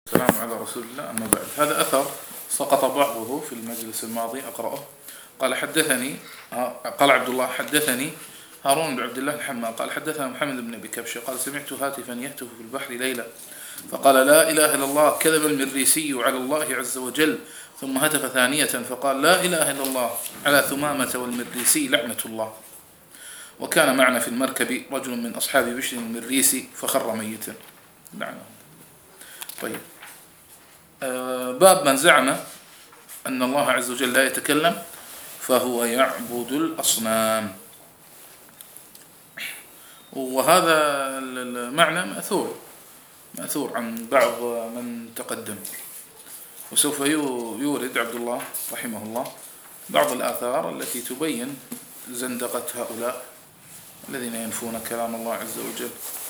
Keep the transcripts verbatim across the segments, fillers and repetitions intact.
السلام على رسول الله. أما بعد، هذا أثر سقط بعضه في المجلس الماضي، أقرأه. قال حدثني قال عبد الله حدثني هارون بن عبد الله الحمال قال حدثنا محمد بن أبي كبشة قال سمعت هاتفا يهتف في البحر ليلة فقال لا إله إلا الله كذب المريسي على الله عز وجل، ثم هتف ثانية فقال لا إله إلا الله على ثمامة والمريسي لعنة الله. وكان معنا في المركب رجل من أصحاب بشر المريسي فخر ميتا لعنه. طيب، آه باب من زعم أن الله عز وجل لا يتكلم فهو يعبد الأصنام. وهذا المعنى مأثور مأثور عن بعض من تقدم، وسوف يورد عبد الله رحمه الله بعض الآثار التي تبين زندقة هؤلاء الذين ينفون كلام الله عز وجل،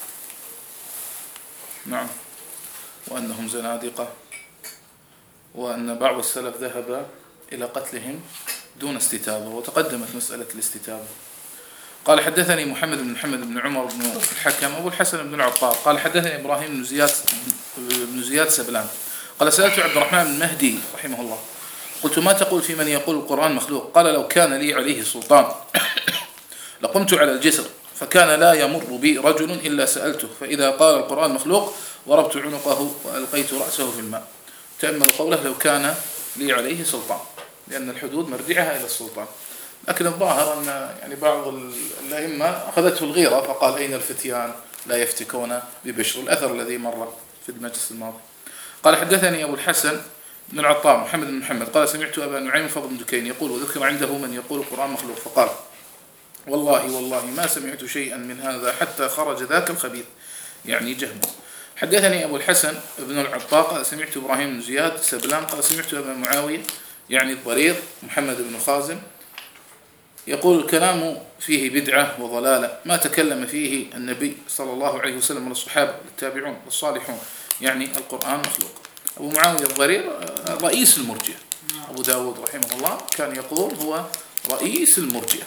نعم، وأنهم زنادقة، وأن بعض السلف ذهب إلى قتلهم دون استتابة، وتقدمت مسألة الاستتابة. قال حدثني محمد بن محمد بن عمر بن الحكم أبو الحسن بن العطار قال حدثني إبراهيم بن زياد بن زياد سبلان قال سألت عبد الرحمن بن مهدي رحمه الله قلت ما تقول في من يقول القرآن مخلوق؟ قال لو كان لي عليه سلطان لقمت على الجسر فكان لا يمر بي رجل إلا سألته، فإذا قال القرآن مخلوق ضربت عنقه وألقيت رأسه في الماء. تأمل قوله لو كان لي عليه سلطان، لأن الحدود مرجعها إلى السلطان. لكن الظاهر أن يعني بعض الأئمة أخذته الغيرة فقال أين الفتيان لا يفتكون ببشر، الأثر الذي مر في المجلس الماضي. قال حدثني أبو الحسن بن العطار محمد بن محمد قال سمعت أبا نعيم فضل بن دكين يقول وذكر عنده من يقول القرآن مخلوق فقال والله والله ما سمعت شيئا من هذا حتى خرج ذاك الخبيث، يعني جهم. حدثني أبو الحسن بن العطار قال سمعت إبراهيم بن زياد سبلان قال سمعت أبا معاوية يعني الضرير محمد بن خازم يقول الكلام فيه بدعة وضلالة ما تكلم فيه النبي صلى الله عليه وسلم والصحابة والتابعون والصالحون، يعني القرآن مخلوق. أبو معاوية الضرير رئيس المرجئة، أبو داود رحمه الله كان يقول هو رئيس المرجئة،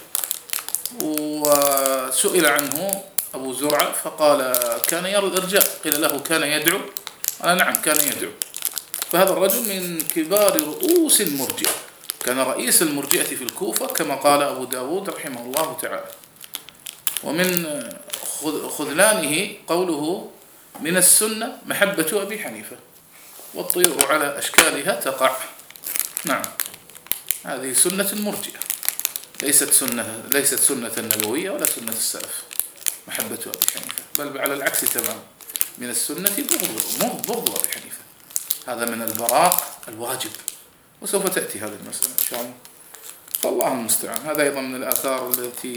وسئل عنه أبو زرعة فقال كان يرى الإرجاء، قيل له كان يدعو؟ قال نعم كان يدعو. فهذا الرجل من كبار رؤوس المرجئة، كان رئيس المرجئة في الكوفة كما قال أبو داود رحمه الله تعالى. ومن خذلانه قوله من السنة محبة أبي حنيفة والطير على أشكالها تقع. نعم، هذه سنة المرجئة، ليست سنة ليست سنة النبوية ولا سنة السلف محبة أبي حنيفة، بل على العكس تمام، من السنة بغض بغض أبي حنيفة، هذا من البراء الواجب، وسوف تأتي هذه المسألة إن شاء الله. فالله المستعان. هذا أيضا من الآثار التي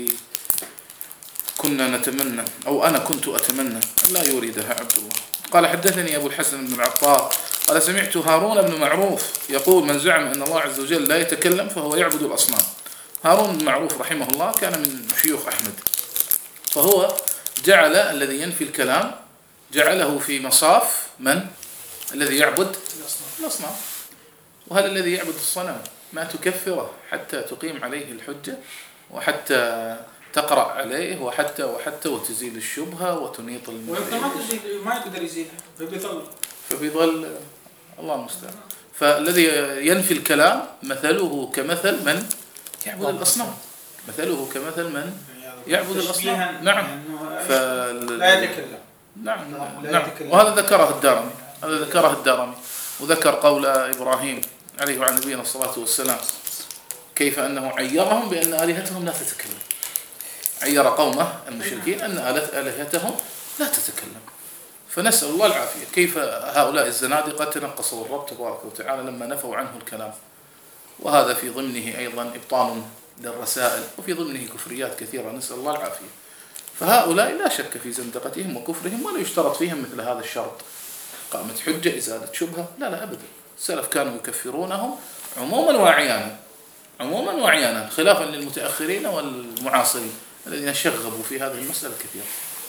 كنا نتمنى أو أنا كنت أتمنى أن لا يريدها عبد الله. قال حدثني أبو الحسن بن العطار قال سمعت هارون بن معروف يقول من زعم أن الله عز وجل لا يتكلم فهو يعبد الأصنام. هارون بن معروف رحمه الله كان من شيوخ أحمد، فهو جعل الذي ينفي الكلام جعله في مصاف من؟ الذي يعبد الأصنام. وهذا الذي يعبد الصنم ما تكفره حتى تقيم عليه الحجة وحتى تقرأ عليه وحتى وحتى وتزيل الشبهة وتنيط المدعي، ما تزيل ما يقدر يزيلها فبيظل فبيظل الله المستعان. فالذي ينفي الكلام مثله كمثل من يعبد الأصنام، مثله كمثل من يعبد الأصنام. نعم، لا يتكلم. نعم نعم. وهذا ذكره الدارمي، هذا ذكره الدارمي وذكر قول إبراهيم عليه وعلى نبينا الصلاة والسلام كيف أنه عيرهم بأن آلهتهم لا تتكلم، عير قومه المشركين أن آلهتهم لا تتكلم. فنسأل الله العافية. كيف هؤلاء الزنادقة تنقصوا الرب تبارك وتعالى لما نفوا عنه الكلام، وهذا في ضمنه أيضا إبطال للرسائل وفي ضمنه كفريات كثيرة، نسأل الله العافية. فهؤلاء لا شك في زندقتهم وكفرهم ولا يشترط فيهم مثل هذا الشرط قامت حجة إزالة شبهة، لا لا أبدا. السلف كانوا يكفرونهم عموما وعيانا، عموما وعيانا، خلافا للمتأخرين والمعاصرين الذين شغبوا في هذه المسألة كثير.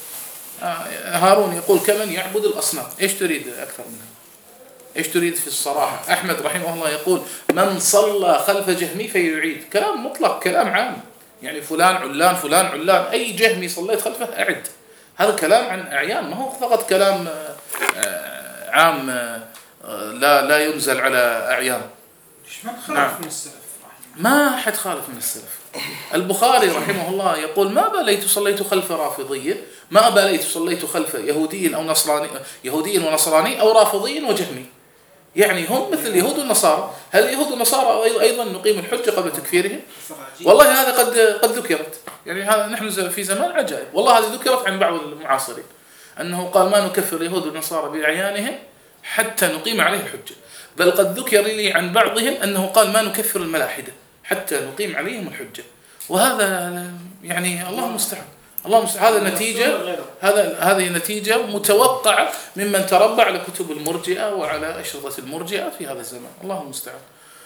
هارون يقول كمن يعبد الأصنام، إيش تريد أكثر منها؟ إيش تريد في الصراحة؟ أحمد رحمه الله يقول من صلى خلف جهمي فيعيد، كلام مطلق، كلام عام، يعني فلان علان فلان علان، أي جهمي صليت خلفه أعد. هذا كلام عن أعيان، ما هو فقط كلام عام لا لا ينزل على أعيان. ما خالف من السلف؟ ما حد خالف من السلف. البخاري رحمه الله يقول ما باليت صليت خلف رافضية، ما باليت صليت خلف يهودي أو نصراني، يهودي ونصراني أو رافضي وجهمي، يعني هم مثل اليهود والنصارى. هل اليهود والنصارى أيضا نقيم الحجة قبل تكفيرهم؟ والله هذا قد قد ذكرت، يعني هذا نحن في زمان عجائب، والله هذه ذكرت عن بعض المعاصرين أنه قال ما نكفر اليهود والنصارى بأعيانهم حتى نقيم عليه الحجة، بل قد ذكر لي عن بعضهم أنه قال ما نكفر الملاحدة حتى نقيم عليهم الحجة. وهذا يعني الله المستعان، الله المستعان. هذا نتيجة، هذا هذه نتيجة متوقعة ممن تربى على كتب المرجئة وعلى أشرطة المرجئة في هذا الزمان، الله المستعان.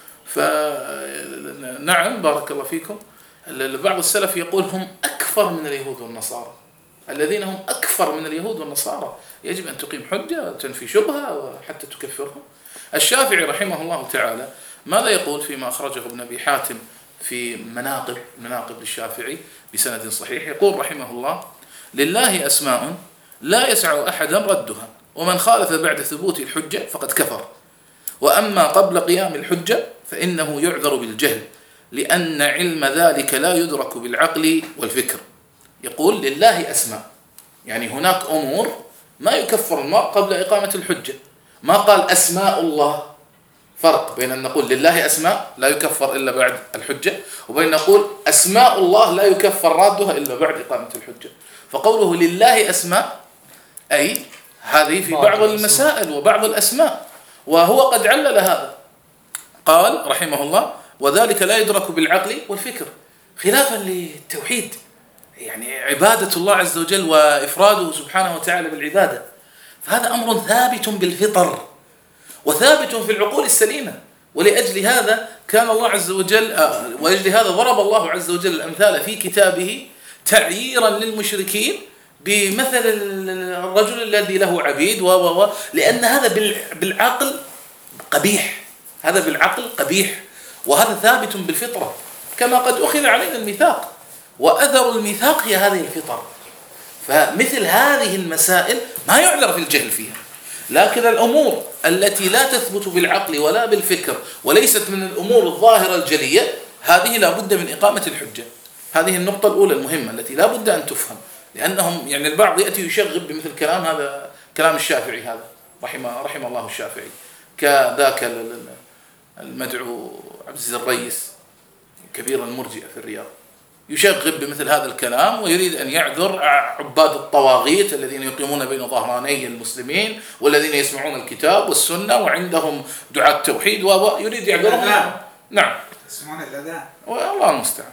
فنعم بارك الله فيكم، بعض السلف يقول هم أكثر من اليهود والنصارى، الذين هم أكثر من اليهود والنصارى يجب أن تقيم حجة تنفي شبهة حتى تكفرهم. الشافعي رحمه الله تعالى ماذا يقول فيما أخرجه ابن أبي حاتم في مناقب مناقب للشافعي بسند صحيح؟ يقول رحمه الله: لله أسماء لا يسع أحدا ردها، ومن خالف بعد ثبوت الحجة فقد كفر، وأما قبل قيام الحجة فإنه يعذر بالجهل، لأن علم ذلك لا يدرك بالعقل والفكر. يقول لله أسماء، يعني هناك أمور ما يكفر المرء قبل إقامة الحجة. ما قال أسماء الله، فرق بين أن نقول لله أسماء لا يكفر إلا بعد الحجة، وبين أن نقول أسماء الله لا يكفر رادها إلا بعد إقامة الحجة. فقوله لله أسماء أي هذه في بعض المسائل وبعض الأسماء، وهو قد علل هذا، قال رحمه الله: وذلك لا يدرك بالعقل والفكر، خلافا للتوحيد، يعني عبادة الله عز وجل وإفراده سبحانه وتعالى بالعبادة، فهذا أمر ثابت بالفطر وثابت في العقول السليمة. ولأجل هذا كان الله عز وجل ولأجل هذا ضرب الله عز وجل الأمثال في كتابه تعييرا للمشركين بمثل الرجل الذي له عبيد و و لأن هذا بالعقل قبيح، هذا بالعقل قبيح، وهذا ثابت بالفطرة، كما قد أخذ علينا الميثاق، وأثر الميثاق هي هذه الفطر. فمثل هذه المسائل ما يعذر في الجهل فيها. لكن الأمور التي لا تثبت بالعقل ولا بالفكر وليست من الأمور الظاهرة الجلية، هذه لا بد من إقامة الحجة. هذه النقطة الأولى المهمة التي لا بد أن تفهم، لأنهم يعني البعض يأتي يشغب بمثل كلام هذا كلام الشافعي، هذا رحمه رحمه الله الشافعي، كذاك المدعو عبد العزيز الريس كبير المرجئة في الرياض، يشغب بمثل هذا الكلام ويريد أن يعذر عباد الطواغيت الذين يقيمون بين ظهراني المسلمين والذين يسمعون الكتاب والسنة وعندهم دعاة التوحيد، ويريد يعذرهم. نعم يسمعون الأذان، والله المستعان.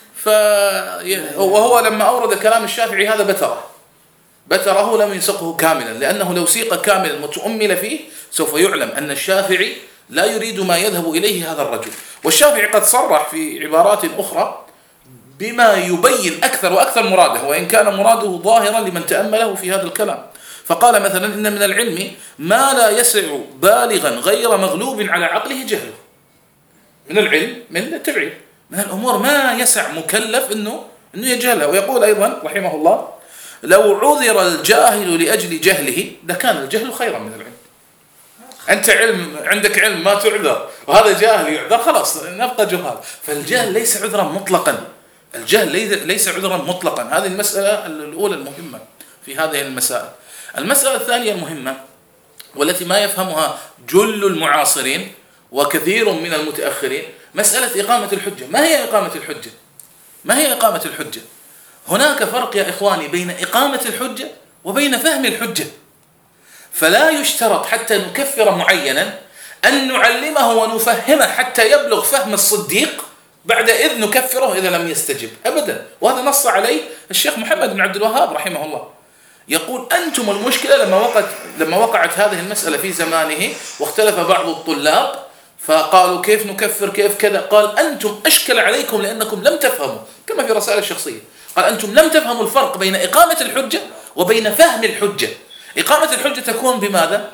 وهو لما أورد كلام الشافعي هذا بتره بتره لم يسقه كاملا، لأنه لو سيق كاملا وتؤمل فيه سوف يعلم أن الشافعي لا يريد ما يذهب إليه هذا الرجل. والشافعي قد صرح في عبارات أخرى بما يبين أكثر وأكثر مراده، وإن كان مراده ظاهرا لمن تأمله في هذا الكلام. فقال مثلا: إن من العلم ما لا يسع بالغا غير مغلوب على عقله جهله. من العلم، من التبعير، من الأمور ما يسع مكلف إنه إنه يجهلها. ويقول أيضا رحمه الله: لو عذر الجاهل لأجل جهله لكان الجهل خيرا من العلم. أنت علم، عندك علم ما تعذر، وهذا جاهل يعذر، خلاص نبقى جهال. فالجهل ليس عذرا مطلقا، الجهل ليس عذرا مطلقا. هذه المسألة الأولى المهمة في هذه المسائل. المسألة الثانية المهمة والتي ما يفهمها جل المعاصرين وكثير من المتأخرين، مسألة إقامة الحجة. ما هي إقامة الحجة؟ ما هي إقامة الحجة؟ هناك فرق يا إخواني بين إقامة الحجة وبين فهم الحجة. فلا يشترط حتى نكفر معينا أن نعلمه ونفهمه حتى يبلغ فهم الصديق بعد إذ نكفره إذا لم يستجب أبدا. وهذا نص عليه الشيخ محمد بن عبد الوهاب رحمه الله، يقول: أنتم المشكلة لما وقعت لما وقعت هذه المسألة في زمانه واختلف بعض الطلاب فقالوا كيف نكفر كيف كذا، قال: أنتم أشكل عليكم لأنكم لم تفهموا، كما في رسائل الشخصية، قال: أنتم لم تفهموا الفرق بين إقامة الحجة وبين فهم الحجة. إقامة الحجة تكون بماذا؟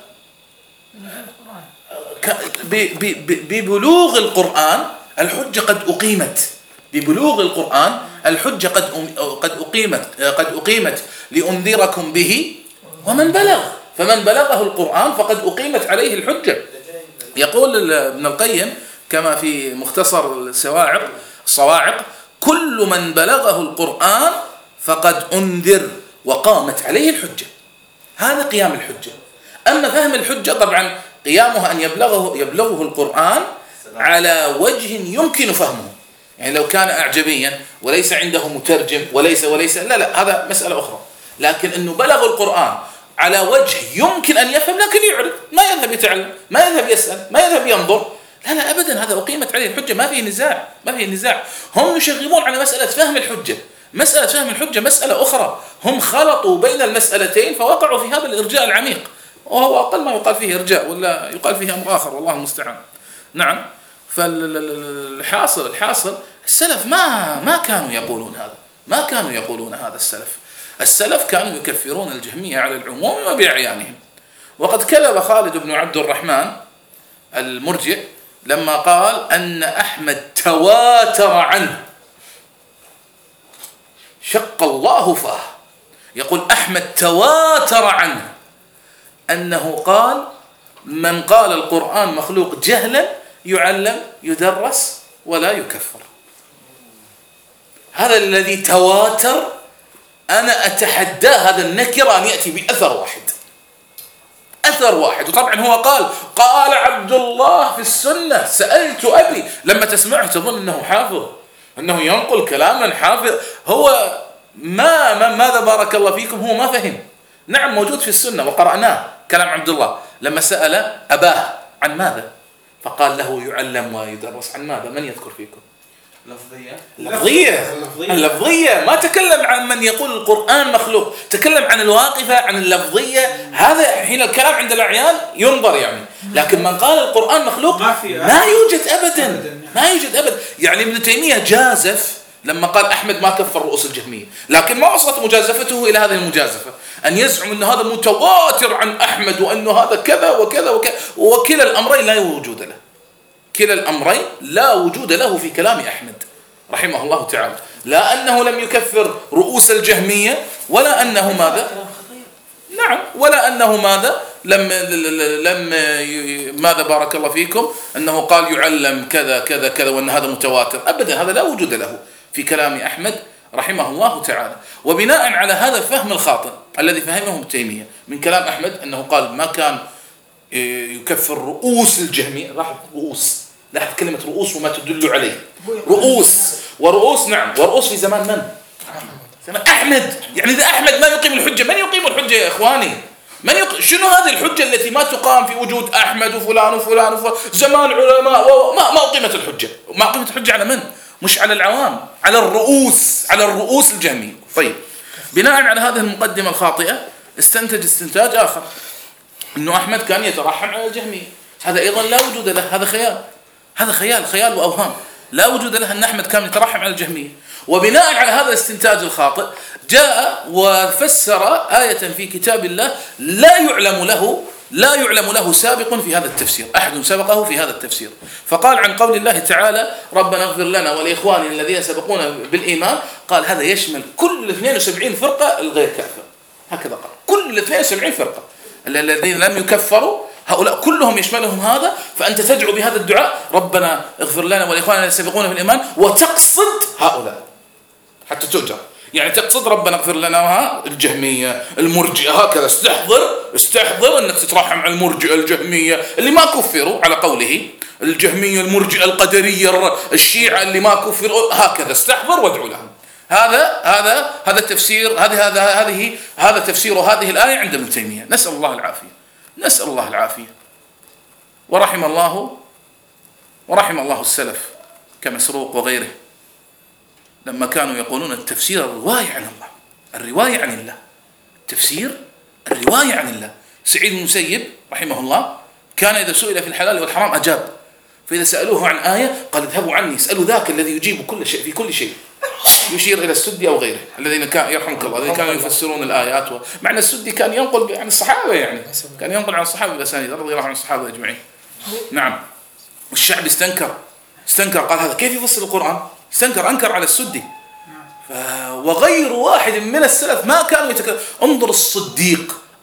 ببلوغ القرآن الحجة قد أقيمت، ببلوغ القرآن الحجة قد قد أقيمت قد أقيمت لأنذركم به ومن بلغ. فمن بلغه القرآن فقد أقيمت عليه الحجة. يقول ابن القيم كما في مختصر الصواعق الصواعق كل من بلغه القرآن فقد أنذر وقامت عليه الحجة. هذا قيام الحجة. أما فهم الحجة طبعا قيامها أن يبلغه, يبلغه القرآن على وجه يمكن فهمه، يعني لو كان أعجميا وليس عنده مترجم وليس وليس لا لا هذا مسألة أخرى، لكن أنه بلغ القرآن على وجه يمكن أن يفهم لكن يعرض، ما يذهب يتعلم، ما يذهب يسأل، ما يذهب ينظر، لا لا أبدا، هذا أقيمت عليه الحجة، ما فيه نزاع، ما فيه نزاع. هم يشغبون على مسألة فهم الحجة، مسألة فهم الحجة مسألة أخرى، هم خلطوا بين المسألتين فوقعوا في هذا الإرجاء العميق، وهو أقل ما يقال فيه إرجاء ولا يقال فيه أمر آخر والله المستعان. نعم. فالحاصل الحاصل السلف ما ما كانوا يقولون هذا، ما كانوا يقولون هذا السلف. السلف كانوا يكفرون الجهمية على العموم وبأعيانهم. وقد كذب خالد بن عبد الرحمن المرجئ لما قال أن أحمد تواتر عنه، شق الله فاه، يقول أحمد تواتر عنه أنه قال من قال القرآن مخلوق جهلا يعلم يدرس ولا يكفر. هذا الذي تواتر، أنا أتحداه هذا النكرة أن يأتي بأثر واحد، أثر واحد. وطبعا هو قال قال عبد الله في السنة سألت أبي، لما تسمعه تظن أنه حافظ، أنه ينقل كلاما حافظ، هو ما, ما ماذا بارك الله فيكم هو ما فهم. نعم موجود في السنة وقرأناه كلام عبد الله لما سأل أباه عن ماذا فقال له يعلم ويدرس. عن ماذا؟ من يذكر فيكم؟ لفظية اللفظية اللفظية ما تكلم عن من يقول القرآن مخلوق، تكلم عن الواقفة، عن اللفظية. هذا حين الكلام عند الأعيان ينظر يعني، لكن من قال القرآن مخلوق ما, ما يوجد أبدا، ما يوجد أبدا. يعني ابن تيمية جازف لما قال أحمد ما كفر رؤوس الجهمية، لكن ما وصلت مجازفته إلى هذه المجازفة أن يزعم أن هذا متواتر عن أحمد وأنه هذا كذا وكذا وكذا، وكلا الأمرين لا وجود له، كلا الأمرين لا وجود له في كلام أحمد رحمه الله تعالى، لا أنه لم يكفر رؤوس الجهمية ولا أنه ماذا نعم ولا أنه ماذا لم لم ماذا بارك الله فيكم أنه قال يعلم كذا كذا كذا وأن هذا متواتر، أبدا هذا لا وجود له في كلام أحمد رحمه الله تعالى. وبناء على هذا الفهم الخاطئ الذي فهمه ابن تيمية من كلام أحمد أنه قال ما كان يكفر رؤوس الجهمية، لاحظ رؤوس، لاحظ كلمة رؤوس وما تدل عليه، رؤوس ورؤوس نعم، ورؤوس في زمان من؟ زمان أحمد. يعني إذا أحمد ما يقيم الحجة من يقيم الحجة يا إخواني؟ من يق... شنو هذه الحجة التي ما تقام في وجود أحمد وفلان وفلان وفلان زمان علماء و... ما ما أقيمت الحجة، ما أقيمت الحجة على من؟ مش على العوام، على الرؤوس، على الرؤوس الجهمية. طيب بناء على هذه المقدمة الخاطئة استنتج استنتاج آخر إنه أحمد كان يترحم على الجهمية، هذا أيضا لا وجود له، هذا خيال، هذا خيال خيال وأوهام، لا وجود له أن أحمد كان يترحم على الجهمية. وبناء على هذا الاستنتاج الخاطئ جاء وفسر آية في كتاب الله لا يعلم له لا يعلم له سابق في هذا التفسير، أحد سبقه في هذا التفسير، فقال عن قول الله تعالى ربنا اغفر لنا ولإخواننا الذين سبقونا بالإيمان، قال هذا يشمل كل اثنين وسبعين فرقة الغير كافر، هكذا قال كل اثنين وسبعين فرقة الذين لم يكفروا هؤلاء كلهم يشملهم هذا. فأنت تدعو بهذا الدعاء ربنا اغفر لنا ولإخواننا الذين سبقونا بالإيمان وتقصد هؤلاء حتى تؤجر، يعني تقصد ربنا اغفر لنا الجهمية المرجئة، هكذا استحضر استحضر أنك تترحم على المرجئة الجهمية اللي ما كفروا على قوله، الجهمية المرجئة القدرية الشيعة اللي ما كفروا، هكذا استحضر وادعو لهم. هذا هذا هذا التفسير، هذه هذا هذه هذا تفسير هذه الآية عند ابن تيمية، نسأل الله العافية، نسأل الله العافية. ورحم الله ورحم الله السلف كمسروق وغيره لما كانوا يقولون التفسير الرواية عن الله، الرواية عن الله، تفسير الرواية عن الله. سعيد بن المسيب رحمه الله كان إذا سئل في الحلال والحرام أجاب، فإذا سألوه عن آية قال اذهبوا عني اسألوا ذاك الذي يجيب كل شيء في كل شيء، يشير إلى السدي أو غيره الذين كان يرحمك الله الذين كانوا يفسرون الآيات. معنى السدي كان ينقل عن الصحابة، يعني كان ينقل عن الصحابة بالأسانيد رضي الله عن الصحابة أجمعين. نعم. والشعب استنكر استنكر قال هذا كيف يفسر القرآن؟ استنكر أنكر على السدي. ف... وغير واحد من السلف ما كانوا يتكلم. انظر الصديق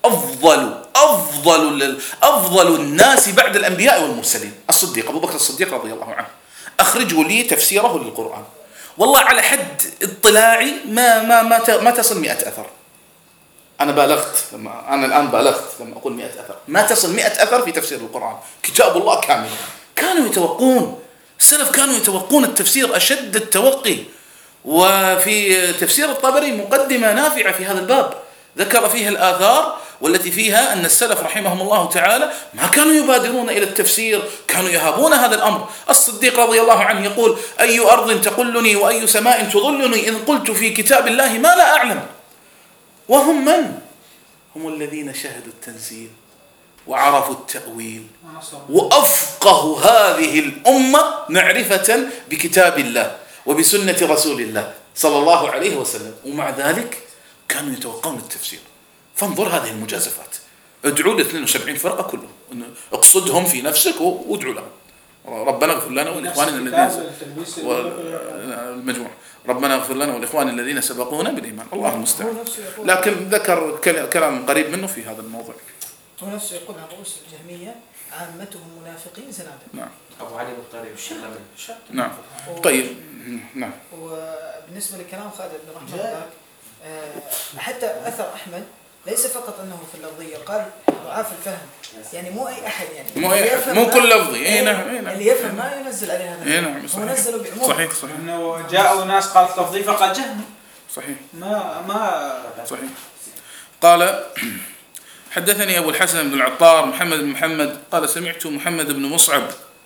أفضل أفضل أفضل الناس بعد الأنبياء والمرسلين الصديق أبو بكر الصديق رضي الله عنه، أخرجوا لي تفسيره للقرآن. والله على حد اطلاعي ما ما ما ما تصل مئة أثر. أنا بالغت لما أنا الآن بالغت لما أقول مئة أثر، ما تصل مئة أثر في تفسير القرآن، كتاب الله كامل. كانوا يتوقون، السلف كانوا يتوقون التفسير أشد التوقي. وفي تفسير الطبري مقدمة نافعة في هذا الباب ذكر فيها الآثار والتي فيها أن السلف رحمهم الله تعالى ما كانوا يبادرون إلى التفسير، كانوا يهابون هذا الأمر. الصديق رضي الله عنه يقول: أي أرض تقلني وأي سماء تظلني إن قلت في كتاب الله ما لا أعلم. وهم من؟ هم الذين شهدوا التنزيل وعرفوا التأويل وأفقهوا هذه الأمة معرفة بكتاب الله وبسنة رسول الله صلى الله عليه وسلم، ومع ذلك كانوا يتوقعون التفسير. فانظر هذه المجازفات. ادعوا ل اثنين وسبعين فرقة كلهم، اقصدهم في نفسك وادعوا لهم. ربنا اغفر لنا والإخوان الذين المجموع ربنا اغفر لنا والإخوان الذين سبقونا بالإيمان. الله المستعان. لكن ذكر كلام قريب منه في هذا الموضوع. هو نفسه يقول عن رؤوس الجهمية عامتهم منافقين زنادقة. نعم. أبو علي بالطريق الشلمي. نعم. طيب. نعم. وبالنسبة لكلام خالد بن رحمة الله، حتى أثر أحمد ليس فقط أنه في اللفظية، قال ضعاف الفهم، يعني مو أي أحد، يعني مو أي مو كل لفظي. إيه نعم. اللي يفهم ما ينزل عليه هذا. إيه نعم. هو نزله بعموم. صحيح صحيح. إنه جاءوا ناس قالت لفظي فقال جهمي. صحيح. ما ما صحيح. قال: حدثني أبو الحسن بن العطار محمد بن محمد قال: سمعت محمد بن مصعب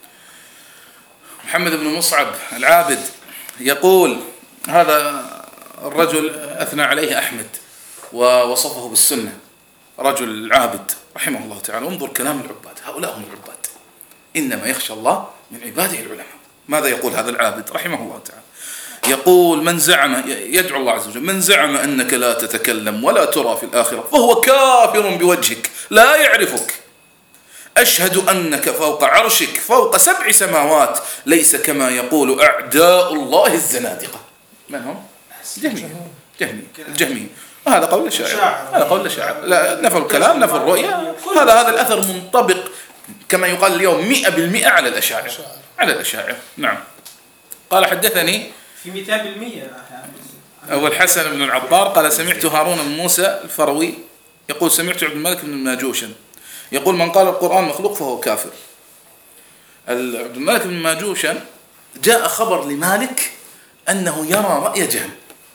محمد بن مصعب العابد يقول: هذا الرجل أثنى عليه أحمد ووصفه بالسنة، رجل عابد رحمه الله تعالى. انظر كلام العباد، هؤلاء هم العباد، إنما يخشى الله من عباده العلماء. ماذا يقول هذا العابد رحمه الله تعالى؟ يقول: من زعم، يدعو الله عز وجل: من زعم أنك لا تتكلم ولا ترى في الآخرة فهو كافر بوجهك لا يعرفك. أشهد أنك فوق عرشك فوق سبع سماوات ليس كما يقول أعداء الله الزنادقة. من هم؟ جهمي جهمي الجهمي. وهذا قول الشاعر، هذا قول الشاعر. لا نفى الكلام نفى الرؤيا. هذا هذا الأثر منطبق كما يقال اليوم مئة بالمئة على الأشاعرة على الأشاعرة. نعم. قال: حدثني في مئة بالمئة أبو الحسن بن العطار قال: سمعت هارون بن موسى الفروي يقول: سمعت عبد الملك بن الماجوشن يقول: من قال القرآن مخلوق فهو كافر. عبد الملك بن الماجوشن جاء خبر لمالك أنه يرى رأي جهم،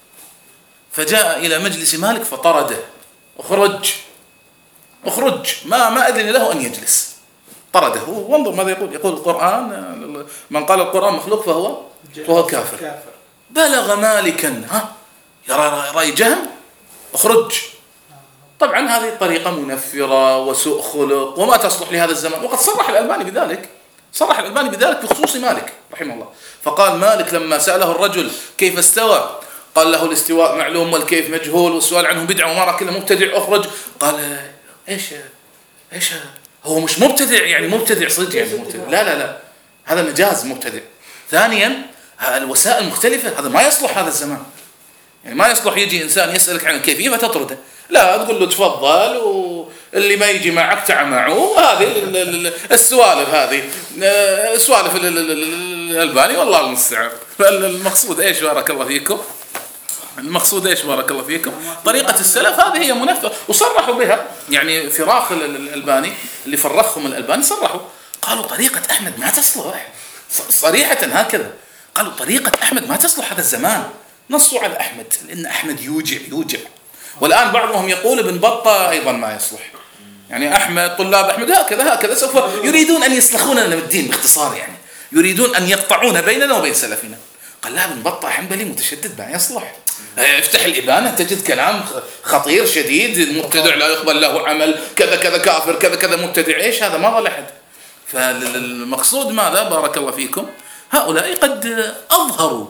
فجاء إلى مجلس مالك فطرده: اخرج اخرج، ما ما أذن له أن يجلس، طرده. وانظر ماذا يقول، يقول القرآن من قال القرآن مخلوق فهو فهو كافر. بلغ مالكا: ها يرى رأي جهم، اخرج. طبعا هذه الطريقة منفرة وسوء خلق وما تصلح لهذا الزمان، وقد صرح الألباني بذلك، صرح الألباني بذلك بخصوص مالك رحمه الله. فقال مالك لما سأله الرجل كيف استوى قال له: الاستواء معلوم والكيف مجهول والسؤال عنه بدعة وما رأى كله مبتدع، اخرج. قال: ايش ايش هو مش مبتدع يعني مبتدع صدق يعني مبتدع. لا لا لا هذا مجاز مبتدع. ثانيا الوسائل مختلفة، هذا ما يصلح هذا الزمان، يعني ما يصلح يجي إنسان يسألك عن الكيفية فتطرده، لا تقول له تفضل واللي ما يجي معك تعا معه. هذه السوالف، هذه سوالف الألباني والله المستعان. فالمقصود ايش بارك الله فيكم، المقصود ايش بارك الله فيكم، طريقة السلف هذه هي منفذة وصرحوا بها. يعني فراخ الألباني اللي فرخهم الألباني صرحوا قالوا طريقة أحمد ما تصلح، صريحة هكذا قالوا طريقة أحمد ما تصلح هذا الزمان. نصوا على أحمد لأن أحمد يوجع يوجع. والآن بعضهم يقول ابن بطة أيضا ما يصلح، يعني أحمد طلاب أحمد هكذا هكذا سوف يريدون أن يسلخوننا من الدين باختصار، يعني يريدون أن يقطعون بيننا وبين سلفنا. قال: لا ابن بطة حنبلي متشدد ما يصلح. افتح الإبانة تجد كلام خطير شديد، مبتدع لا يقبل له عمل كذا كذا كافر كذا كذا مبتدع. إيش هذا؟ ما ظل أحد. فالمقصود ماذا بارك الله فيكم، هؤلاء قد أظهروا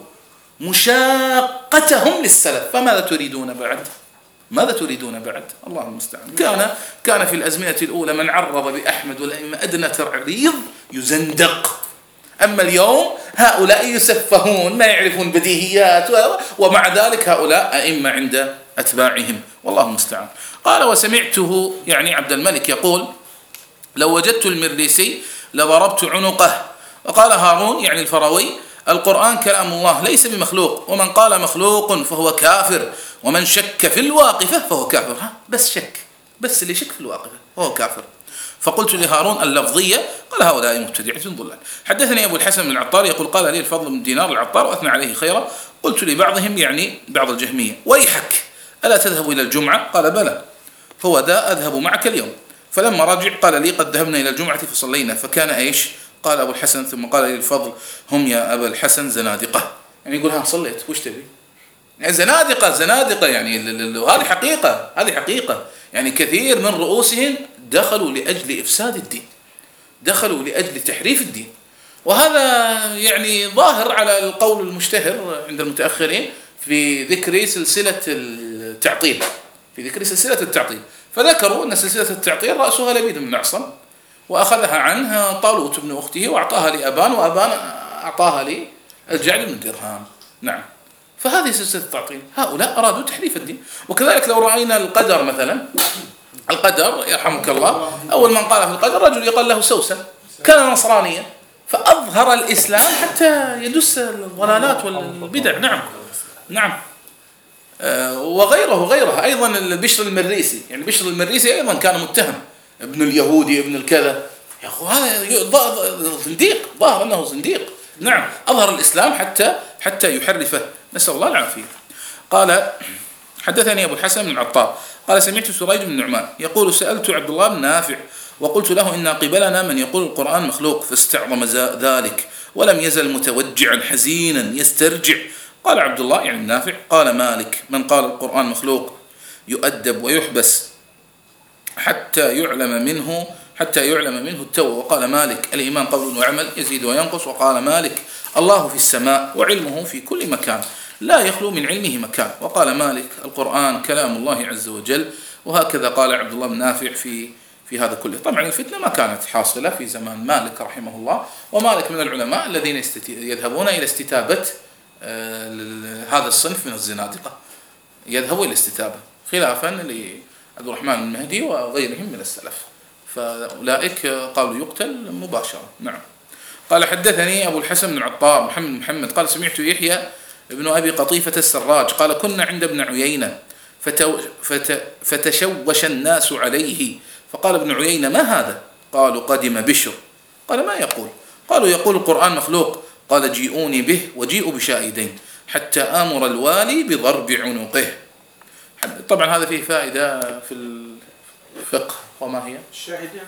مشاقتهم للسلف، فماذا تريدون بعد؟ ماذا تريدون بعد؟ الله المستعان. كان كان في الأزمنة الأولى من عرض بأحمد والأئمة أدنى تعريض يزندق. أما اليوم هؤلاء يسفهون ما يعرفون بديهيات، ومع ذلك هؤلاء أئمة عند أتباعهم، والله المستعان. قال وسمعته يعني عبد الملك يقول لو وجدت المريسي لضربت عنقه. وقال هارون يعني الفروي القرآن كلام الله ليس بمخلوق، ومن قال مخلوق فهو كافر، ومن شك في الواقفة فهو كافر. ها بس شك، بس اللي شك في الواقفة فهو كافر. فقلت لهارون اللفظية، قال هؤلاء مبتدعة ضلال. حدثني أبو الحسن بن العطار يقول قال لي الفضل بن دينار العطار وأثنى عليه خيرا. قلت لبعضهم يعني بعض الجهمية ويحك ألا تذهب إلى الجمعة؟ قال بلى، هو ذا أذهب معك اليوم. فلما رجع قال لي قد ذهبنا إلى الجمعة فصلينا، فكان إيش؟ قال أبو الحسن ثم قال لي الفضل هم يا أبا الحسن زنادقة. يعني يقول ها صليت وش تبي؟ يعني زنادقة زنادقة يعني هذه حقيقة، هذه حقيقة. يعني كثير من رؤوسهم دخلوا لأجل إفساد الدين، دخلوا لأجل تحريف الدين، وهذا يعني ظاهر على القول المشتهر عند المتأخرين في ذكر سلسلة التعطيل، في ذكر سلسلة التعطيل. فذكروا أن سلسلة التعطيل رأسها لبيد بن معصم، وأخذها عنها طالوت بن أخته وأعطاها لأبان، وأبان أعطاها للجعد بن درهم. نعم، فهذه سلسلة التعطيل. هؤلاء أرادوا تحريف الدين. وكذلك لو رأينا القدر مثلا، القدر يرحمك الله، أول من قال في القدر رجل يقال له سوسن كان نصرانيا، فأظهر الإسلام حتى يدس الضلالات والبدع. نعم نعم. أه وغيره غيرها أيضا البشر المريسي، يعني بشر المريسي أيضا كان متهم، ابن اليهودي ابن الكذا، يا أخو هذا زنديق، ظاهر أنه زنديق. نعم، أظهر الإسلام حتى حتى يحرفه، نسأل الله العافية. قال حدثني أبو الحسن بن العطار قال سمعت سريج بن نعمان يقول سألت عبد الله بن نافع وقلت له إن قبلنا من يقول القرآن مخلوق، فاستعظم ذلك ولم يزل متوجعا حزينا يسترجع. قال عبد الله يعني النافع قال مالك من قال القرآن مخلوق يؤدب ويحبس حتى يعلم منه حتى يعلم منه التوبة. وقال مالك الإيمان قول وعمل يزيد وينقص. وقال مالك الله في السماء وعلمه في كل مكان لا يخلو من علمه مكان. وقال مالك القرآن كلام الله عز وجل. وهكذا قال عبد الله بن نافع في في هذا كله. طبعا الفتنة ما كانت حاصلة في زمان مالك رحمه الله، ومالك من العلماء الذين يذهبون إلى استتابة آه هذا الصنف من الزنادقة، يذهبوا إلى الاستتابة خلافا لعبد الرحمن المهدي وغيرهم من السلف، فأولئك قالوا يقتل مباشرة. نعم. قال حدثني أبو الحسن بن العطار محمد محمد قال سمعت يحيى ابن أبي قطيفة السراج قال كنا عند ابن عيينة فت فتشوش الناس عليه، فقال ابن عيينة ما هذا؟ قالوا قدم بشر. قال ما يقول؟ قالوا يقول القرآن مخلوق. قال جيئوني به وجيئوا بشاهدين حتى آمر الوالي بضرب عنقه. طبعا هذا فيه فائدة في الفقه، وما هي؟ الشاهدين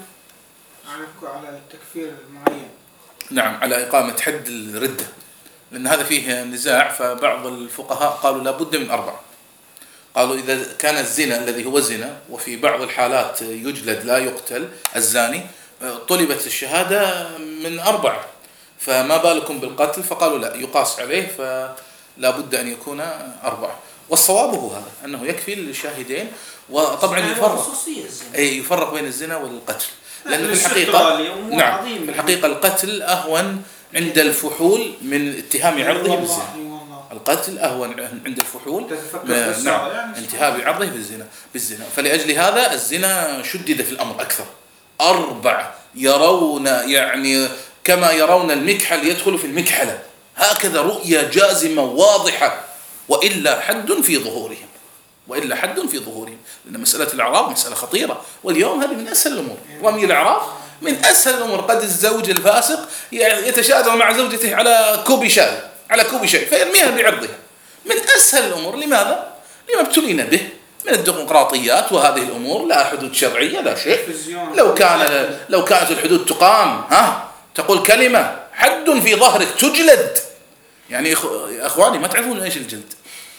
على التكفير المعين. نعم، على إقامة حد الردة، لأن هذا فيه نزاع، فبعض الفقهاء قالوا لابد من أربع. قالوا إذا كان الزنا الذي هو زنا وفي بعض الحالات يجلد لا يقتل الزاني، طلبت الشهادة من أربع، فما بالكم بالقتل؟ فقالوا لا يقاس عليه، فلا بد أن يكون أربع. والصواب هو هذا أنه يكفي للشاهدين. وطبعا يفرق أي يفرق بين الزنا والقتل، لأن في الحقيقة نعم في الحقيقة القتل أهون عند الفحول من اتهام عرضه بالزنا. القتل أهون عند الفحول نعم انتهاء عرضه بالزنا بالزنا فلأجل هذا الزنا شدد في الأمر أكثر. أربع يرون يعني كما يرون المكحل يدخل في المكحلة، هكذا رؤية جازمة واضحة، وإلا حد في ظهورهم وإلا حد في ظهورهم لأن مسألة الأعراض مسألة خطيرة، واليوم هذه من أسهل الأمور. رمي الأعراض من أسهل الأمور. قد الزوج الفاسق يتشاجر مع زوجته على كوب شاي على كوب شاي فيرميها بعرضها، من أسهل الأمور. لماذا؟ لما ابتلينا به من الديمقراطيات وهذه الأمور، لا حدود شرعية لا شيء. لو كان لو كانت الحدود تقام ها تقول كلمة حد في ظهرك تجلد. يعني أخواني ما تعرفون إيش الجلد.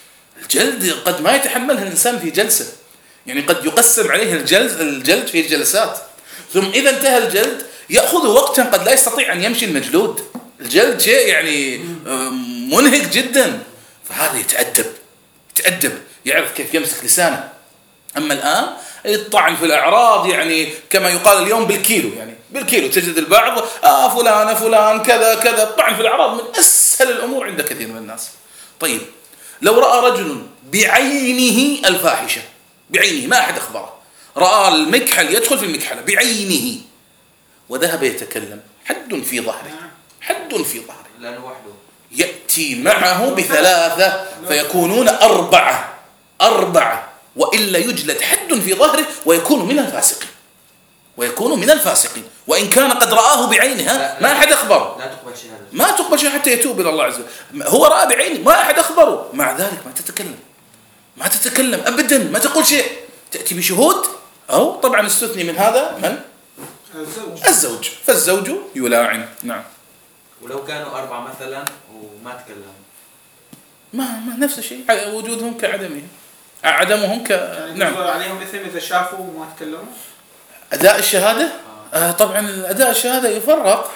الجلد قد ما يتحملها الإنسان في جلسة، يعني قد يقسم عليه الجلد الجلد في جلسات، ثم إذا انتهى الجلد يأخذ وقتا قد لا يستطيع أن يمشي المجلود. الجلد شيء يعني منهك جدا، فهذا يتأدب يتأدب يعرف كيف يمسك لسانه. أما الآن الطعن في الأعراض يعني كما يقال اليوم بالكيلو، يعني بالكيلو تجد البعض آه فلان فلان كذا كذا. الطعن في الأعراض من أسهل الأمور عند كثير من الناس. طيب لو رأى رجل بعينه الفاحشة، بعينه ما أحد أخبره، رأى المكحل يدخل في المكحلة بعينه وذهب يتكلم، حد في ظهره، حد في ظهره، لأنه وحده يأتي معه بثلاثة فيكونون أربعة أربعة وإلا يجلد حد في ظهره ويكون من الفاسقين، ويكون من الفاسقين وإن كان قد رآه بعينها ما أحد أخبره. لا تقبل شهادة، ما تقبل شيء حتى يتوب إلى الله عز وجل. هو رأى بعينه ما أحد أخبره، مع ذلك ما تتكلم، ما تتكلم أبدا، ما تقول شيء، تأتي بشهود. أو طبعا استثني من هذا من؟ الزوج. الزوج، فالزوج يلاعن. نعم. ولو كانوا أربعة مثلا وما تكلموا ما, ما نفس الشيء، وجودهم كعدمهم، عدمهم ك يعني نعم. عليهم إثم إذا شافوا وما تكلموا. أداء الشهادة آه طبعا أداء الشهادة يفرق،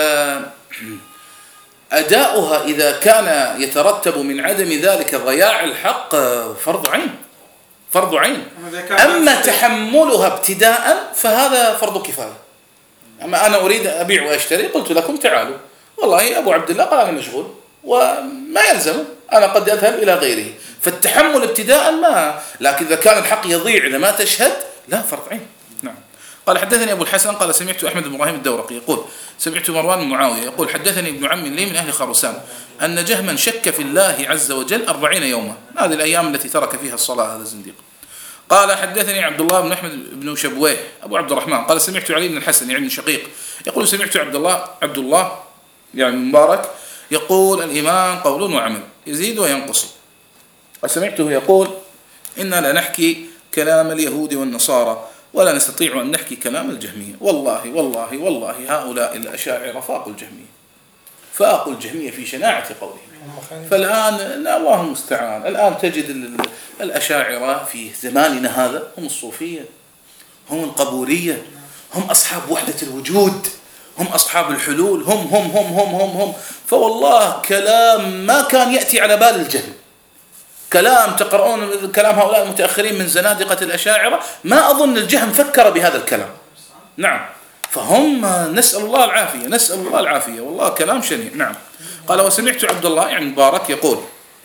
فأداؤها إذا كان يترتب من عدم ذلك ضياع الحق فرض عين، فرض عين. أما تحملها ابتداء فهذا فرض كفاية. أما أنا أريد أبيع وأشتري، قلت لكم تعالوا، والله أبو عبد الله قال أنا مشغول وما يلزم، أنا قد أذهب إلى غيره، فالتحمل ابتداء ما. لكن إذا كان الحق يضيع إذا ما تشهد لا، فرض عين. نعم. قال حدثني أبو الحسن قال سمعت أحمد بن إبراهيم الدورقي يقول سمعت مروان بن معاوية يقول حدثني ابن عم لي من أهل خرسان أن جهما شك في الله عز وجل أربعين يوما، هذه الأيام التي ترك فيها الصلاة هذا الزنديق. قال حدثني عبد الله بن أحمد بن شبويه أبو عبد الرحمن قال سمعت علي بن الحسن يعني شقيق يقول سمعت عبد الله عبد الله يعني مبارك يقول الإيمان قول وعمل يزيد وينقص، وسمعته يقول إنا لا نحكي كلام اليهود والنصارى ولا نستطيع أن نحكي كلام الجهمية. والله والله والله هؤلاء الأشاعرة فاقوا الجهمية، فاقوا الجهمية في شناعة قولهم. فالآن الله المستعان، الآن تجد الأشاعرة في زماننا هذا هم الصوفية، هم القبورية، هم أصحاب وحدة الوجود، هم أصحاب الحلول، هم هم هم هم هم هم فوالله كلام ما كان يأتي على بال الجهل، كلام تقرؤون كلام هؤلاء المتأخرين من زنادقة الأشاعرة، ما أظن الجهم فكر بهذا الكلام. نعم. فهم نسأل الله العافية، نسأل الله العافية، والله كلام شنيع. نعم. قال وسمعت عبد الله يعني مبارك يقول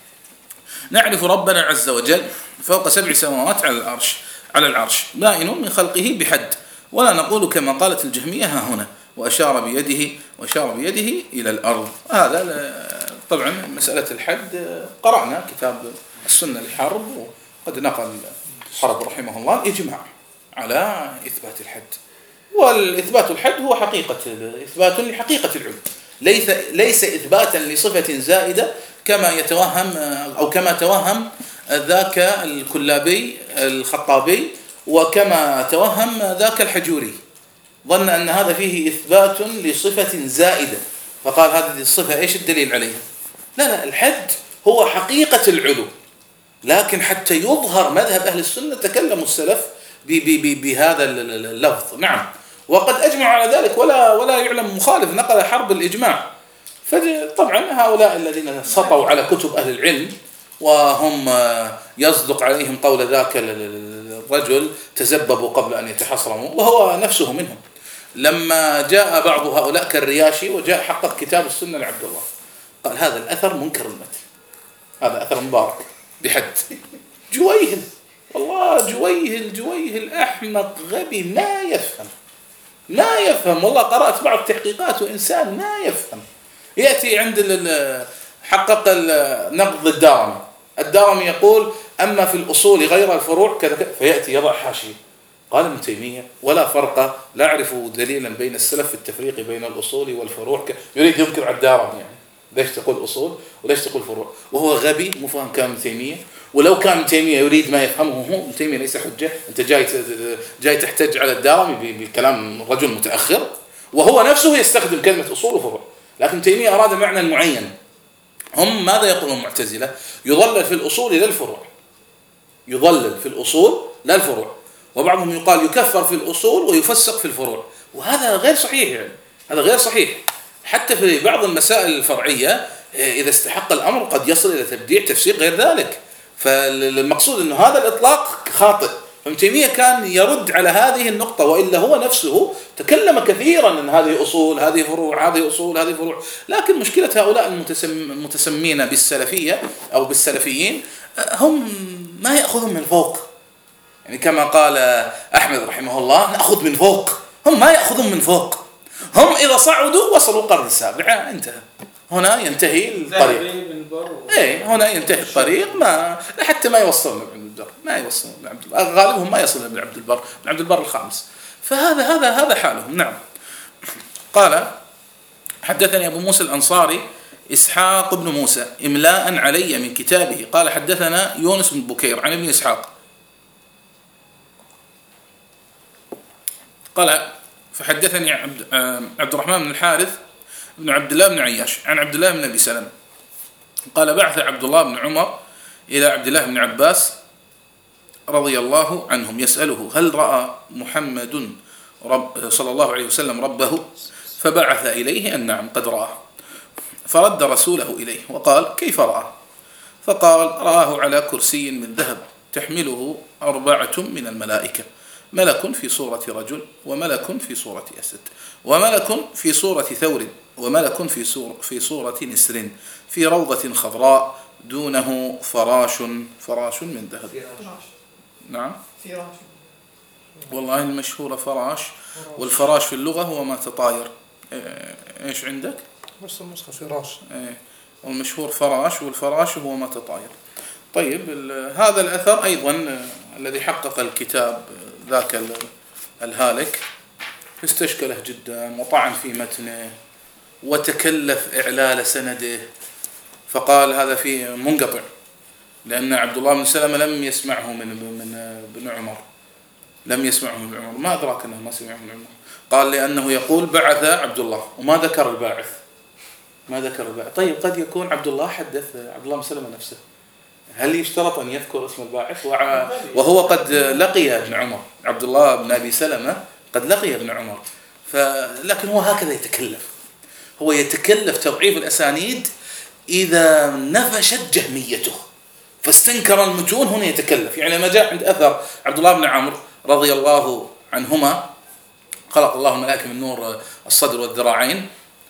نعرف ربنا عز وجل فوق سبع سماوات على العرش على العرش بائن من خلقه بحد، ولا نقول كما قالت الجهمية ها هنا، وأشار بيده وأشار بيده إلى الأرض. هذا طبعا مسألة الحد قرأنا كتاب السنة لحرب، وقد نقل حرب رحمه الله الإجماع على إثبات الحد، والإثبات الحد هو حقيقة إثبات لحقيقة العلم، ليس ليس إثباتا لصفة زائدة كما يتوهم أو كما توهم ذاك الكلابي الخطابي وكما توهم ذاك الحجوري، ظن أن هذا فيه إثبات لصفة زائدة فقال هذه الصفة إيش الدليل عليها. لا لا، الحد هو حقيقة العلو، لكن حتى يظهر مذهب أهل السنة تكلموا السلف بهذا اللفظ. نعم. وقد أجمعوا على ذلك ولا ولا يعلم مخالف، نقل حرب الإجماع. فطبعا هؤلاء الذين سطوا على كتب أهل العلم وهم يصدق عليهم قول ذاك الرجل تزببوا قبل أن يتحصرموا، وهو نفسه منهم. لما جاء بعض هؤلاء كالرياشي وجاء حقق كتاب السنة لعبد الله قال هذا الأثر منكر المتن، هذا أثر مبارك بحد. جويهل، والله جويهل جويهل أحمق غبي ما يفهم ما يفهم والله قرأت بعض التحقيقات وإنسان ما يفهم. يأتي عند حقق نقض الدارمي، الدارمي يقول أما في الأصول غير الفروع كذا، فيأتي يضع حاشية قال ابن تيمية ولا فرق، لا أعرف دليلا بين السلف في التفريق بين الأصول والفروع، يريد ينكر على الدارمي يعني ليش تقول أصول وليش تقول فروع، وهو غبي مو فاهم كلام ابن تيمية. ولو كان ابن تيمية يريد ما يفهمه هو، ابن تيمية ليس حجة، أنت جاي جاي تحتج على الدارمي بكلام رجل متأخر وهو نفسه يستخدم كلمة أصول وفروع، لكن ابن تيمية أراد معنى معين. هم ماذا يقولون المعتزلة؟ يضلل في الأصول لا الفروع، يضلل في الأصول لا الفروع، وبعضهم يقال يكفر في الأصول ويفسق في الفروع، وهذا غير صحيح يعني. هذا غير صحيح. حتى في بعض المسائل الفرعية إذا استحق الأمر قد يصل إلى تبديع تفسير غير ذلك، فالمقصود أنه هذا الإطلاق خاطئ، ابن تيمية كان يرد على هذه النقطة، وإلا هو نفسه تكلم كثيرا أن هذه أصول هذه فروع هذه أصول هذه فروع. لكن مشكلة هؤلاء المتسم المتسمين بالسلفية أو بالسلفيين هم ما يأخذون من فوق، يعني كما قال أحمد رحمه الله نأخذ من فوق، هم ما يأخذون من فوق، هم إذا صعدوا وصلوا القرن السابع انتهى، هنا ينتهي الطريق. ايه هنا ينتهي الطريق، ما حتى ما يوصلنا ابن عبد البر، ما يوصلنا ابن عبد البر، غالبهم ما يصل ابن عبد البر، ابن عبد البر الخامس. فهذا هذا هذا حالهم. نعم. قال حدثني أبو موسى الأنصاري إسحاق بن موسى إملاء علي من كتابه. قال حدثنا يونس بن بكير عن ابن إسحاق قال فحدثني عبد, عبد الرحمن بن الحارث بن عبد الله بن عياش عن عبد الله بن أبي سلمة قال بعث عبد الله بن عمر إلى عبد الله بن عباس رضي الله عنهم يسأله هل رأى محمد رب صلى الله عليه وسلم ربه؟ فبعث إليه أن نعم قد رآه. فرد رسوله إليه وقال كيف رآه؟ فقال رآه على كرسي من ذهب تحمله أربعة من الملائكة، ملك في صورة رجل، وملك في صورة أسد، وملك في صورة ثور، وملك في صورة, في صورة نسر، في روضة خضراء دونه فراش فراش من ذهب. نعم فراش. والله المشهورة فراش، والفراش في اللغة هو ما تطاير. ايش عندك؟ بس النسخة فراش. ايه والمشهور فراش، والفراش هو ما تطاير. طيب هذا الأثر أيضا الذي حقق الكتاب ذاك الهالك استشكله جدا وطعن في متنه وتكلف إعلال سنده، فقال هذا فيه منقطع، لأن عبد الله بن سلمة لم يسمعه من من ابن عمر، لم يسمعه من ابن عمر. ما أدراك أنه ما سمعه من عمر؟ قال لأنه يقول بعث عبد الله، وما ذكر الباعث، ما ذكر الباعث. طيب قد يكون عبد الله حدث عبد الله بن سلمة نفسه، هل يشترط أن يذكر اسم الباعث؟ وهو قد لقي ابن عمر، عبد الله بن أبي سلمة قد لقي ابن عمر، لكن هو هكذا يتكلف، هو يتكلف تضعيف الأسانيد إذا نفشت جهميته فاستنكر المتون، هنا يتكلف. يعني لما جاء عند أثر عبد الله بن عمرو رضي الله عنهما خلق الله الملائكة من نور الصدر والذراعين،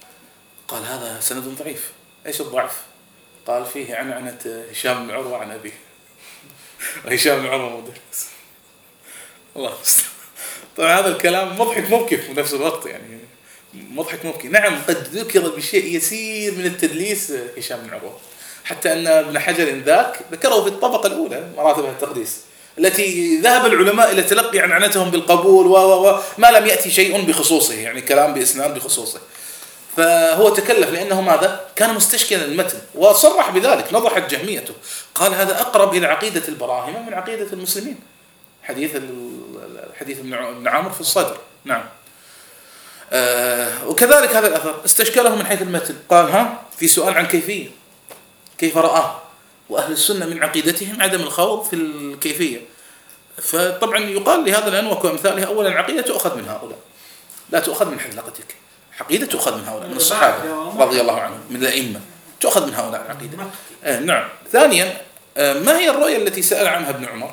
قال هذا سند ضعيف. إيش الضعف؟ قال فيه عنعنة هشام بن عروة عن أبيه، هشام بن عروة مدرس. الله المستعان. طبعا هذا الكلام مضحك مبكي في نفس الوقت، يعني مضحك مبكي. نعم قد ذكر بشيء يسير من التدليس هشام بن عروة، حتى أن ابن حجر ذاك ذكره في الطبقة الأولى مراتب التقديس التي ذهب العلماء إلى تلقي عنعنتهم بالقبول وما لم يأتي شيء بخصوصه، يعني كلام بإسناد بخصوصه. فهو تكلف لأنه ماذا؟ كان مستشكلا المتن وصرح بذلك، نضحت جهميته، قال هذا أقرب إلى عقيدة البراهمة من عقيدة المسلمين، حديث حديث ابن عامر في الصدر. نعم. آه وكذلك هذا الأثر استشكله من حيث المتن، قال ها في سؤال عن كيفية، كيف رآه؟ وأهل السنة من عقيدتهم عدم الخوض في الكيفية. فطبعا يقال لهذا الأنوك وأمثالها أولا عقيدة تؤخذ من هؤلاء، لا تؤخذ من حذلقتك، عقيدة تؤخذ من هؤلاء، من الصحابة رضي الله عنهم، من الأئمة، تؤخذ من هؤلاء العقيدة. آه نعم. ثانيا آه ما هي الرؤية التي سأل عنها ابن عمر؟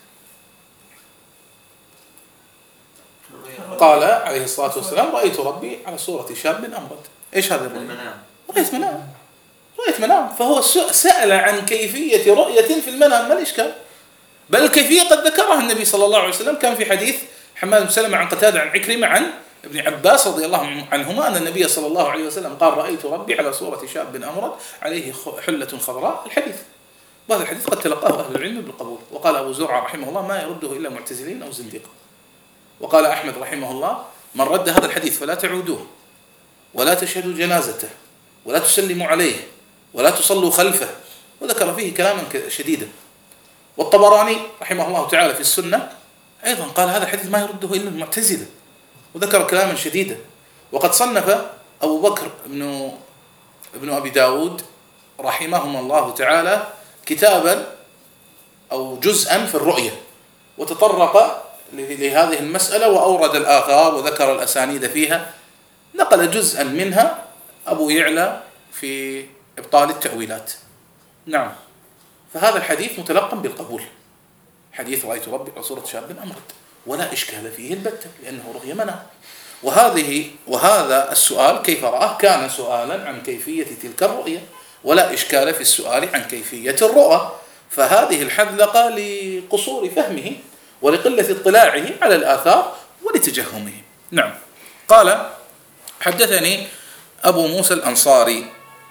قال عليه الصلاة والسلام رأيت ربي على صورة شاب أمرد. إيش هذا الرؤية؟ رؤية منام، رؤية منام. فهو سأل عن كيفية رؤية في المنام، ما الإشكال؟ بل الكيفية قد ذكرها النبي صلى الله عليه وسلم، كان في حديث حماد بن سلمة عن قتادة عن عكرمة عن ابن عباس رضي الله عنهما أن النبي صلى الله عليه وسلم قال رأيت ربي على صورة شاب أمرد عليه حلة خضراء. الحديث، وهذا الحديث قد تلقاه أهل العلم بالقبول. وقال أبو زرعة رحمه الله ما يرده إلا معتزلين أو زنديق. وقال أحمد رحمه الله من رد هذا الحديث فلا تعودوه ولا تشهدوا جنازته ولا تسلموا عليه ولا تصلوا خلفه، وذكر فيه كلاما شديدا. والطبراني رحمه الله تعالى في السنة أيضا قال هذا الحديث ما يرده إلا المعتزلة، وذكر كلاما شديدا. وقد صنف أبو بكر ابن ابن أبي داود رحمهم الله تعالى كتابا أو جزءا في الرؤية، وتطرق لهذه المسألة وأورد الآثار وذكر الأسانيد فيها. نقل جزءا منها أبو يعلى في إبطال التأويلات. نعم. فهذا الحديث متلقى بالقبول، حديث رأيت ربي على صورة شاب أمرد، ولا إشكال فيه البتة لأنه رؤية منام. وهذه وهذا السؤال كيف رآه كان سؤالا عن كيفية تلك الرؤية، ولا إشكال في السؤال عن كيفية الرؤى. فهذه الحذلقة لقصور فهمه ولقلة اطلاعه على الآثار ولتجهمه. نعم. قال حدثني أبو موسى الأنصاري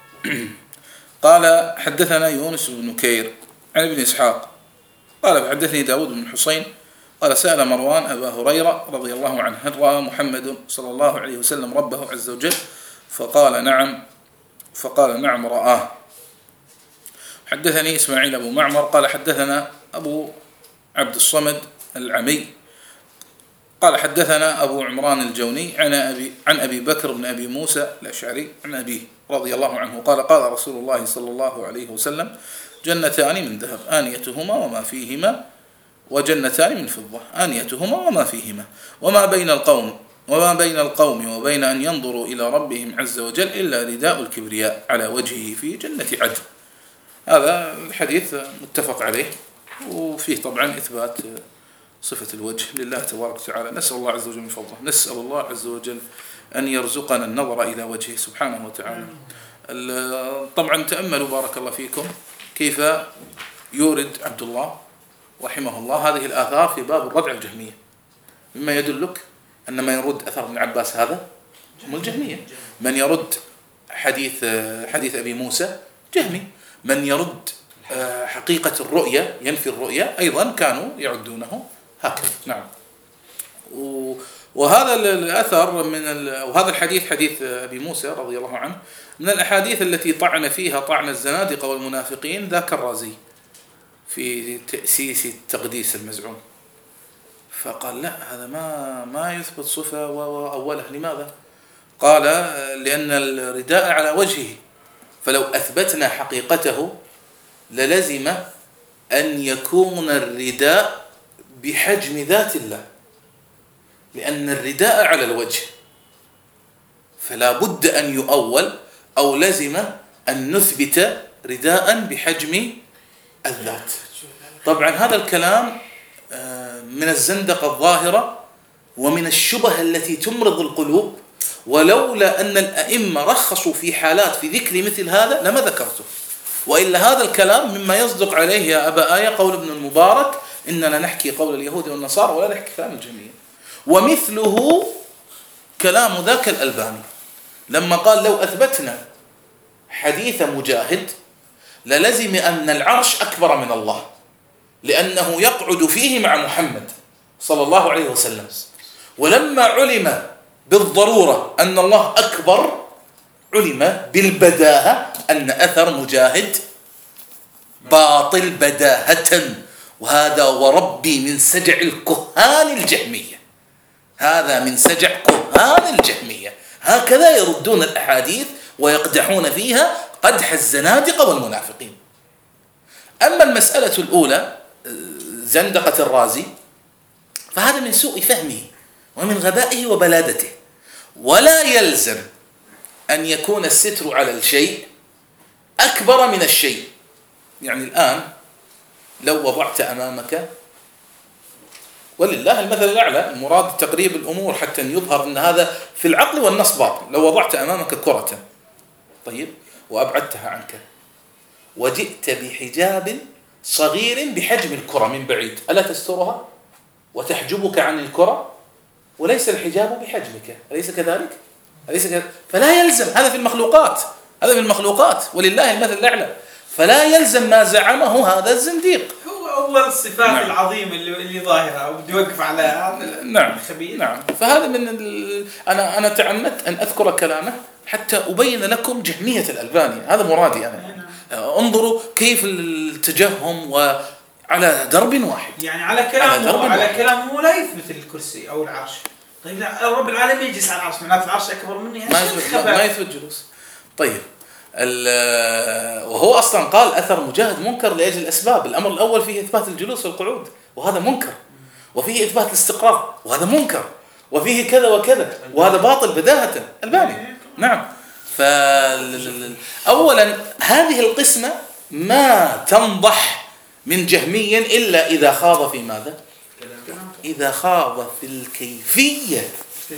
قال حدثنا يونس بن نكير عن ابن إسحاق قال حدثني داود بن حسين قال سأل مروان أبا هريرة رضي الله عنه هل رأى محمد صلى الله عليه وسلم ربه عز وجل؟ فقال نعم فقال نعم رآه. حدثني إسماعيل أبو معمر قال حدثنا أبو عبد الصمد العمي قال حدثنا أبو عمران الجوني عن أبي, عن أبي بكر بن أبي موسى الأشعري عن أبيه رضي الله عنه قال قال رسول الله صلى الله عليه وسلم جنتان من ذهب آنيتهما وما فيهما وجنتان من فضة آنيتهما وما فيهما وما بين القوم وما بين القوم وبين أن ينظروا إلى ربهم عز وجل إلا رداء الكبرياء على وجهه في جنة عدن. هذا الحديث متفق عليه، وفيه طبعا إثبات صفة الوجه لله تبارك وتعالى. نسأل الله عز وجل من فضله، نسأل الله عز وجل أن يرزقنا النظر إلى وجهه سبحانه وتعالى. طبعا تأملوا بارك الله فيكم كيف يورد عبد الله رحمه الله هذه الآثار في باب الردع الجهمية، مما يدلك أن من يرد أثر ابن عباس هذا هم الجهمية، من يرد حديث حديث أبي موسى جهمي، من يرد حقيقة الرؤية ينفي الرؤية أيضا كانوا يعدونه هكذا. نعم. وهذا الأثر من وهذا الحديث حديث أبي موسى رضي الله عنه من الأحاديث التي طعن فيها طعن الزنادقة والمنافقين ذاك الرازي في تأسيس التقديس المزعوم، فقال لا هذا ما ما يثبت صفة وأوله. لماذا؟ قال لأن الرداء على وجهه، فلو أثبتنا حقيقته للزم أن يكون الرداء بحجم ذات الله، لأن الرداء على الوجه، فلا بد أن يؤول أو لزم أن نثبت رداء بحجم الذات. طبعا هذا الكلام من الزندقة الظاهرة ومن الشبه التي تمرض القلوب، ولولا أن الأئمة رخصوا في حالات في ذكر مثل هذا لما ذكرته. وإلا هذا الكلام مما يصدق عليه يا أبا آية قول ابن المبارك إننا نحكي قول اليهود والنصارى ولا نحكي كلام الجميع. ومثله كلام ذاك الألباني لما قال لو أثبتنا حديث مجاهد للزم أن العرش أكبر من الله، لأنه يقعد فيه مع محمد صلى الله عليه وسلم. ولما علم بالضرورة أن الله أكبر علم بالبداهة أن أثر مجاهد باطل بداهة، وهذا وربي من سجع الكهان الجهمية، هذا من سجع كهان الجهمية، هكذا يردون الأحاديث ويقدحون فيها قدح الزنادقة والمنافقين. أما المسألة الأولى زندقة الرازي فهذا من سوء فهمه ومن غبائه وبلادته، ولا يلزم أن يكون الستر على الشيء أكبر من الشيء. يعني الآن لو وضعت أمامك، ولله المثل الأعلى، المراد تقريب الأمور حتى يظهر أن هذا في العقل والنص باطل، لو وضعت أمامك كرة طيب وأبعدتها عنك وجئت بحجاب صغير بحجم الكرة من بعيد، ألا تسترها وتحجبك عن الكرة؟ وليس الحجاب بحجمك، أليس كذلك؟ أليس كذلك؟ فلا يلزم، هذا في المخلوقات، هذا في المخلوقات ولله المثل الأعلى، فلا يلزم ما زعمه هذا الزنديق. هو أول الصفات نعم. العظيمة اللي, اللي ظاهرة وبدي أوقف على هذا نعم الخبير. نعم. فهذا من ال... أنا أنا تعمدت أن أذكر كلامه حتى أبين لكم جهمية الألباني، هذا مرادي أنا. نعم. انظروا كيف التجهم وعلى درب واحد، يعني على كلامه على, على كلامه لا يثبت الكرسي أو العرش. طيب رب العالمين يجلس على العرش، معناته العرش أكبر مني، ما يثبت ما يثبت جلوس. طيب وهو أصلا قال أثر مجاهد منكر لأجل الأسباب. الأمر الأول فيه إثبات الجلوس والقعود وهذا منكر، وفيه إثبات الاستقرار وهذا منكر، وفيه كذا وكذا وهذا باطل بداهة. الباني نعم. فأولا هذه القسمة ما تنضح من جهمي إلا إذا خاض في ماذا؟ إذا خاض في الكيفية.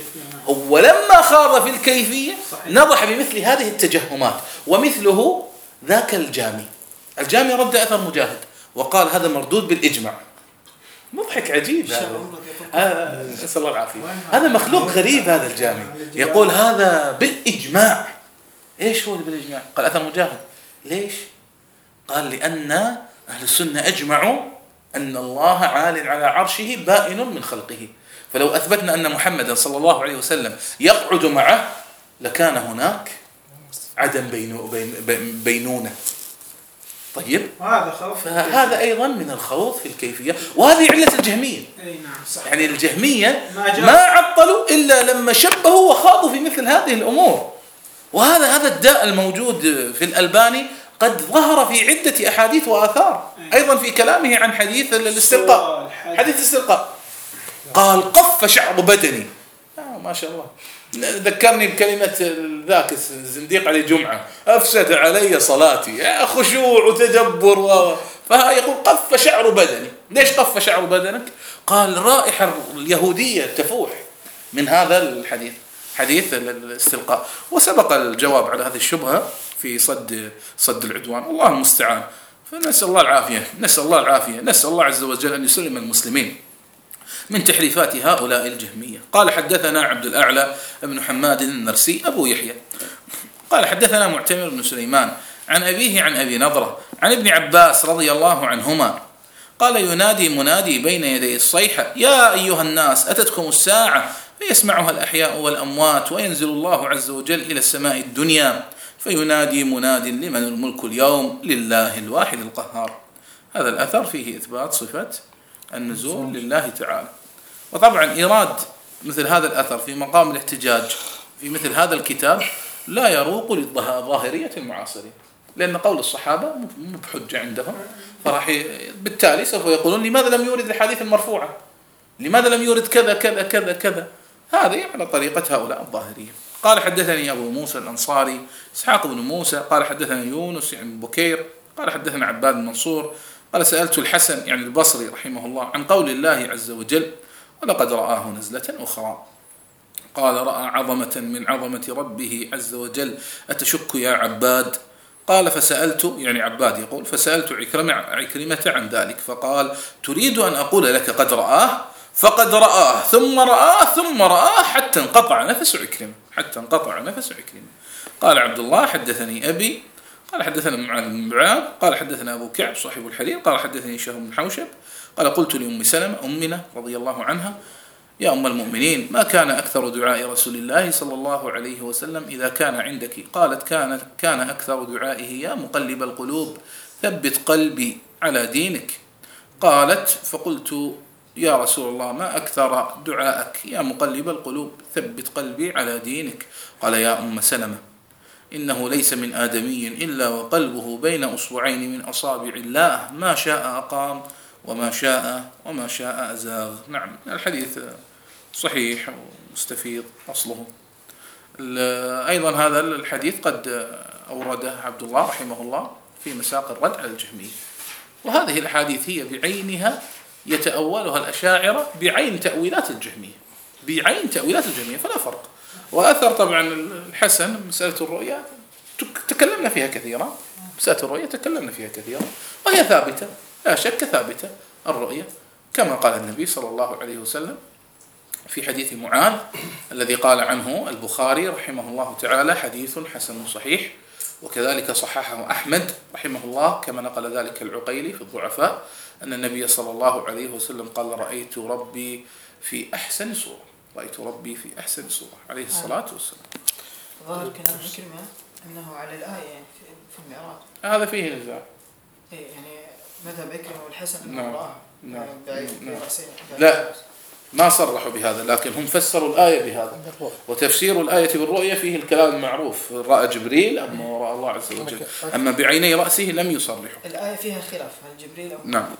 هو لما خاض في الكيفية نضح بمثل هذه التجهمات، ومثله ذاك الجامي. الجامي رد أثر مجاهد وقال هذا مردود بالإجماع. مضحك عجيب هذا، آه نسأل الله العافية. هذا مخلوق غريب هذا الجامي، يقول هذا بالإجماع. إيش هو بالإجماع؟ قال أثر مجاهد. ليش؟ قال لأن أهل السنة أجمعوا أن الله عال على عرشه بائن من خلقه، فلو أثبتنا أن محمدا صلى الله عليه وسلم يقعد معه لكان هناك عدم بينو بين بينونة. طيب، فهذا أيضا من الخوض في الكيفية، وهذه علة الجهمية. يعني الجهمية ما عطلوا إلا لما شبهوا وخاضوا في مثل هذه الأمور. وهذا هذا الداء الموجود في الألباني قد ظهر في عدة أحاديث وآثار، أيضا في كلامه عن حديث الاستلقاء. حديث الاستلقاء قال قف شعر بدني. آه ما شاء الله، ذكرني بكلمة ذاك الزنديق علي جمعة، أفسد علي صلاتي، خشوع وتدبر و... فيقول قف شعر بدني. ليش قف شعر بدنك؟ قال رائحة اليهودية تفوح من هذا الحديث، حديث الاستلقاء. وسبق الجواب على هذه الشبهة في صد صد العدوان، الله المستعان. فنسأل الله العافية، نسأل الله العافية، نسأل الله عز وجل أن يسلم المسلمين من تحريفات هؤلاء الجهمية. قال حدثنا عبد الأعلى بن حماد النرسي أبو يحيى قال حدثنا معتمر بن سليمان عن أبيه عن أبي نضرة عن ابن عباس رضي الله عنهما قال ينادي منادي بين يدي الصيحة يا أيها الناس أتتكم الساعة فيسمعها الأحياء والأموات وينزل الله عز وجل إلى السماء الدنيا فينادي مناد لمن الملك اليوم لله الواحد القهار. هذا الأثر فيه إثبات صفة النزول لله تعالى. وطبعا إيراد مثل هذا الأثر في مقام الاحتجاج في مثل هذا الكتاب لا يروق للظاهرية المعاصرين، لأن قول الصحابة مو بحجة عندهم، فراح بالتالي سوف يقولون لماذا لم يورد الحديث المرفوعة، لماذا لم يورد كذا كذا كذا كذا. هذه على طريقة هؤلاء الظاهرية. قال حدثني أبو موسى الأنصاري إسحاق بن موسى قال حدثنا يونس يعني بكير قال حدثنا عباد بن منصور قال سألت الحسن يعني البصري رحمه الله عن قول الله عز وجل ولقد رآه نزلة أخرى قال رأى عظمة من عظمة ربه عز وجل أتشك يا عباد قال فسألت يعني عباد يقول فسألت عكرمة, عكرمة عن ذلك فقال تريد أن أقول لك قد رآه فقد رآه ثم رآه ثم رآه حتى انقطع نفس عكرمة حتى انقطع نفس عكرمة. قال عبد الله حدثني أبي قال حدثنا معاذ بن معاذ قال حدثنا أبو كعب صاحب الحرير قال حدثني شهر بن حوشب قال قلت لأم سلمة أمنا رضي الله عنها يا أم المؤمنين ما كان أكثر دعاء رسول الله صلى الله عليه وسلم إذا كان عندك قالت كان, كان أكثر دعائه يا مقلب القلوب ثبت قلبي على دينك قالت فقلت يا رسول الله ما أكثر دعائك يا مقلب القلوب ثبت قلبي على دينك قال يا أم سلمة إنه ليس من آدمي إلا وقلبه بين أصبعين من أصابع الله ما شاء أقام وما شاء وما شاء أزاغ. نعم الحديث صحيح ومستفيض أصله. أيضا هذا الحديث قد أورده عبد الله رحمه الله في مساق الرد على الجهمية، وهذه الأحاديث هي بعينها يتأولها الأشاعرة بعين تأويلات الجهمية بعين تأويلات الجهمية فلا فرق. وأثر طبعا الحسن مسألة الرؤيا تكلمنا فيها كثيرا، مسألة الرؤيا تكلمنا فيها كثيرا وهي ثابتة لا شك ثابتة الرؤيا كما قال النبي صلى الله عليه وسلم في حديث معاذ الذي قال عنه البخاري رحمه الله تعالى حديث حسن صحيح، وكذلك صححه أحمد رحمه الله كما نقل ذلك العقيلي في الضعفاء أن النبي صلى الله عليه وسلم قال رأيت ربي في أحسن صورة رأيت ربي في أحسن صورة عليه الصلاة والسلام. ظاهر كلام عكرمة أنه على الآية يعني في المعراج هذا فيه نزاع يعني مذهب عكرمة والحسن نعم. نعم. نعم. لا ما صرحوا بهذا لكن هم فسروا الآية بهذا، وتفسير الآية بالرؤية فيه الكلام المعروف رأى جبريل أما رأى الله عز وجل، أما بعيني رأسه لم يصرحوا. الآية فيها خلاف هل جبريل أو نعم.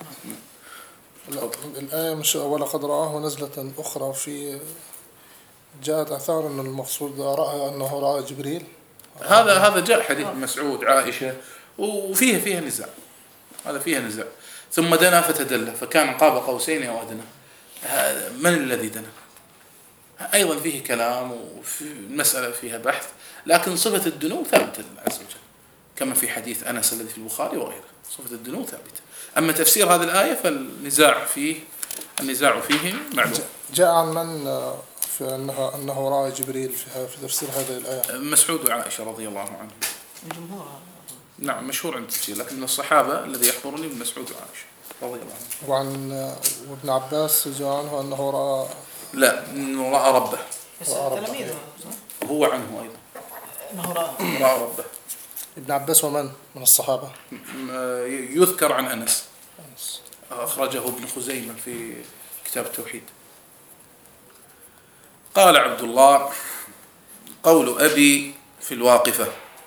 الآية مش ولقد رآه نزلة أخرى في جاءت أثار أن المقصود رأى أنه رأى جبريل هذا هذا جاء حديث مسعود عائشة وفيه فيها نزاع هذا فيها نزاع ثم دنا فتدلى فكان قاب قوسين أو أدنى. من الذي دنا؟ أيضا فيه كلام وفي المسألة فيها بحث، لكن صفة الدنو ثابتة لله عز وجل كما في حديث أنس الذي في البخاري وغيره، صفة الدنو ثابتة. أما تفسير هذه الآية فالنزاع فيه النزاع فيه معلوم. جاء عن من في أنها أنه رأى جبريل في في تفسير هذه الآية؟ مسعود وعائشة رضي الله عنهم. الجمهور. نعم مشهور عند التفسير، لكن من الصحابة الذي يحضرني من مسعود وعائشة رضي الله عنهم. وعن وابن عباس جاء عنه أنه رأى لا إنه رأى ربه. بس تلاميذه هو عنه أيضا انه رأى رأى ربه. ابن عباس ومن من الصحابة؟ يذكر عن أنس، أخرجه ابن خزيمة في كتاب التوحيد. قال عبد الله: قول أبي في الواقفة.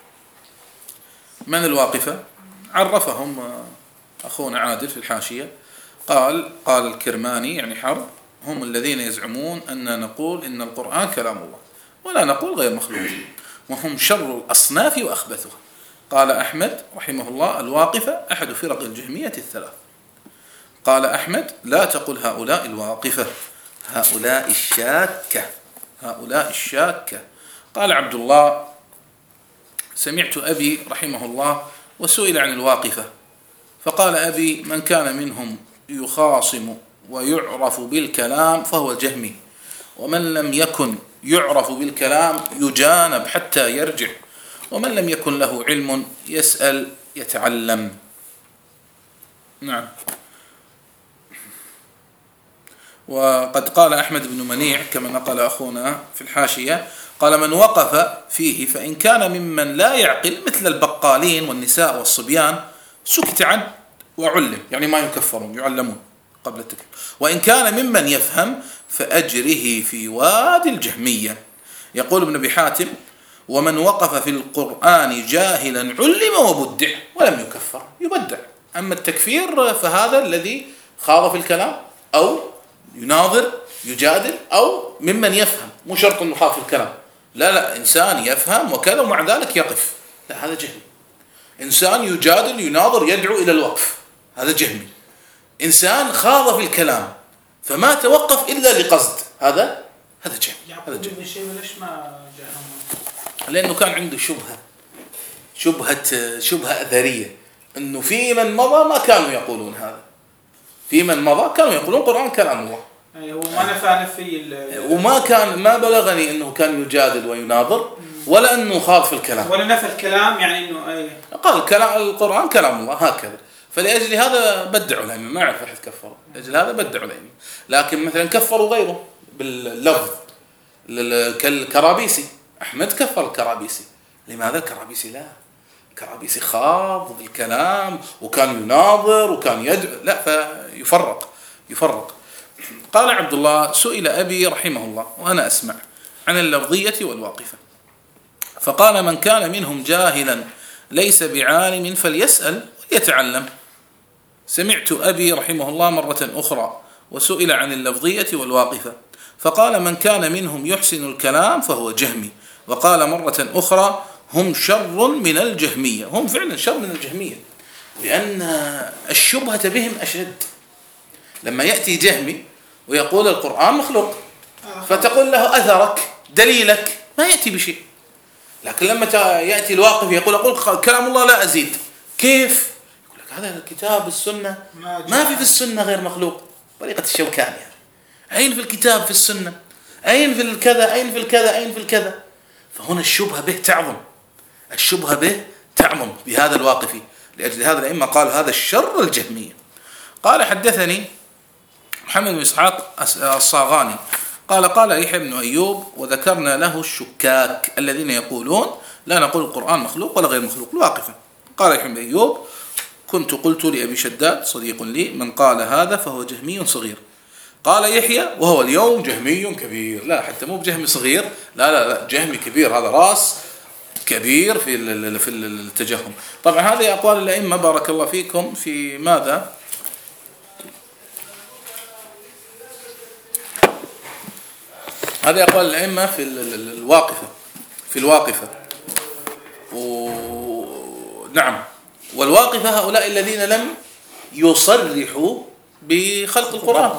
من الواقفة؟ عرفهم أخونا عادل في الحاشية، قال قال الكرماني يعني حرب: هم الذين يزعمون أن نقول إن القرآن كلام الله ولا نقول غير مخلوق، وهم شر الأصناف وأخبثها. قال أحمد رحمه الله: الواقفة أحد فرق الجهمية الثلاث. قال أحمد: لا تقل هؤلاء الواقفة، هؤلاء الشاكة، هؤلاء الشاكة. قال عبد الله: سمعت أبي رحمه الله وسئل عن الواقفة فقال أبي: من كان منهم يخاصم ويعرف بالكلام فهو الجهمي، ومن لم يكن يعرف بالكلام يجانب حتى يرجع، ومن لم يكن له علم يسأل يتعلم. نعم. وقد قال أحمد بن منيع كما نقل أخونا في الحاشية، قال: من وقف فيه فإن كان ممن لا يعقل مثل البقالين والنساء والصبيان سكت عنه وعلم، يعني ما يكفرون يعلمون قبل التكفير، وإن كان ممن يفهم فأجره في وادي الجهمية. يقول ابن أبي حاتم: ومن وقف في القرآن جاهلا علم وبدع ولم يكفر، يبدع. أما التكفير فهذا الذي خاض في الكلام أو يناظر يجادل أو ممن يفهم، مو شرط أنه خاض في الكلام، لا لا، إنسان يفهم وكذا ومع ذلك يقف، لا هذا جهمي. إنسان يجادل يناظر يدعو إلى الوقف، هذا جهمي. إنسان خاض في الكلام فما توقف إلا لقصد، هذا هذا جهمي. هذا جهمي. ليش ما جاءهم؟ لأنه كان عنده شبهة شبهة شبهة أثرية، أنه في من مضى ما كانوا يقولون هذا، في من مضى كانوا يقولون القرآن كلام الله. أي هو ما نفع نفي وما كان ما بلغني أنه كان يجادل ويناظر ولا أنه خاض في الكلام ولا نفى الكلام، يعني أنه أي قال كلام القرآن كلام الله هكذا. فلأجل هذا بدعوا الأئمة، ما أعرف أحد كفروا لأجل هذا بدعوا الأئمة. لكن مثلا كفروا غيره باللفظ، كالكرابيسي، أحمد كفر الكرابيسي. لماذا الكرابيسي؟ لا، الكرابيسي خاض بالكلام وكان يناظر وكان يدعو، لا، فيفرق يفرق. قال عبد الله: سئل أبي رحمه الله وأنا أسمع عن اللفظية والواقفة فقال: من كان منهم جاهلا ليس بعالم فليسأل ويتعلم. سمعت أبي رحمه الله مرة أخرى وسئل عن اللفظية والواقفة فقال: من كان منهم يحسن الكلام فهو جهمي. وقال مرة أخرى: هم شر من الجهمية. هم فعلا شر من الجهمية، لأن الشبهة بهم أشد. لما يأتي جهمي ويقول القرآن مخلوق فتقول له أثرك دليلك، ما يأتي بشيء. لكن لما يأتي الواقف يقول أقول كلام الله لا أزيد، كيف؟ يقول لك هذا الكتاب السنة ما في في السنة غير مخلوق، طريقة الشوكاني يعني. أين في الكتاب في السنة؟ أين في الكذا؟ أين في الكذا؟ أين في الكذا؟ فهنا الشبهة به تعظم، الشبهة به تعظم بهذا الواقفي. لأجل هذا الأئمة قالوا هذا الشر الجهمية. قال: حدثني محمد بن إسحاق الصاغاني قال: قال يحيى بن أيوب وذكرنا له الشكاك الذين يقولون لا نقول القرآن مخلوق ولا غير مخلوق، الواقفة. قال يحيى بن أيوب: كنت قلت لأبي شداد صديق لي: من قال هذا فهو جهمي صغير. قال يحيى: وهو اليوم جهمي كبير. لا، حتى مو بجهمي صغير، لا لا لا، جهمي كبير، هذا راس كبير في في التجهم. طبعا هذه أقوال الأئمة بارك الله فيكم في ماذا؟ هذه أقوال الأئمة في الواقفة في الواقفة ونعم. والواقفة هؤلاء الذين لم يصرح بخلق القرآن،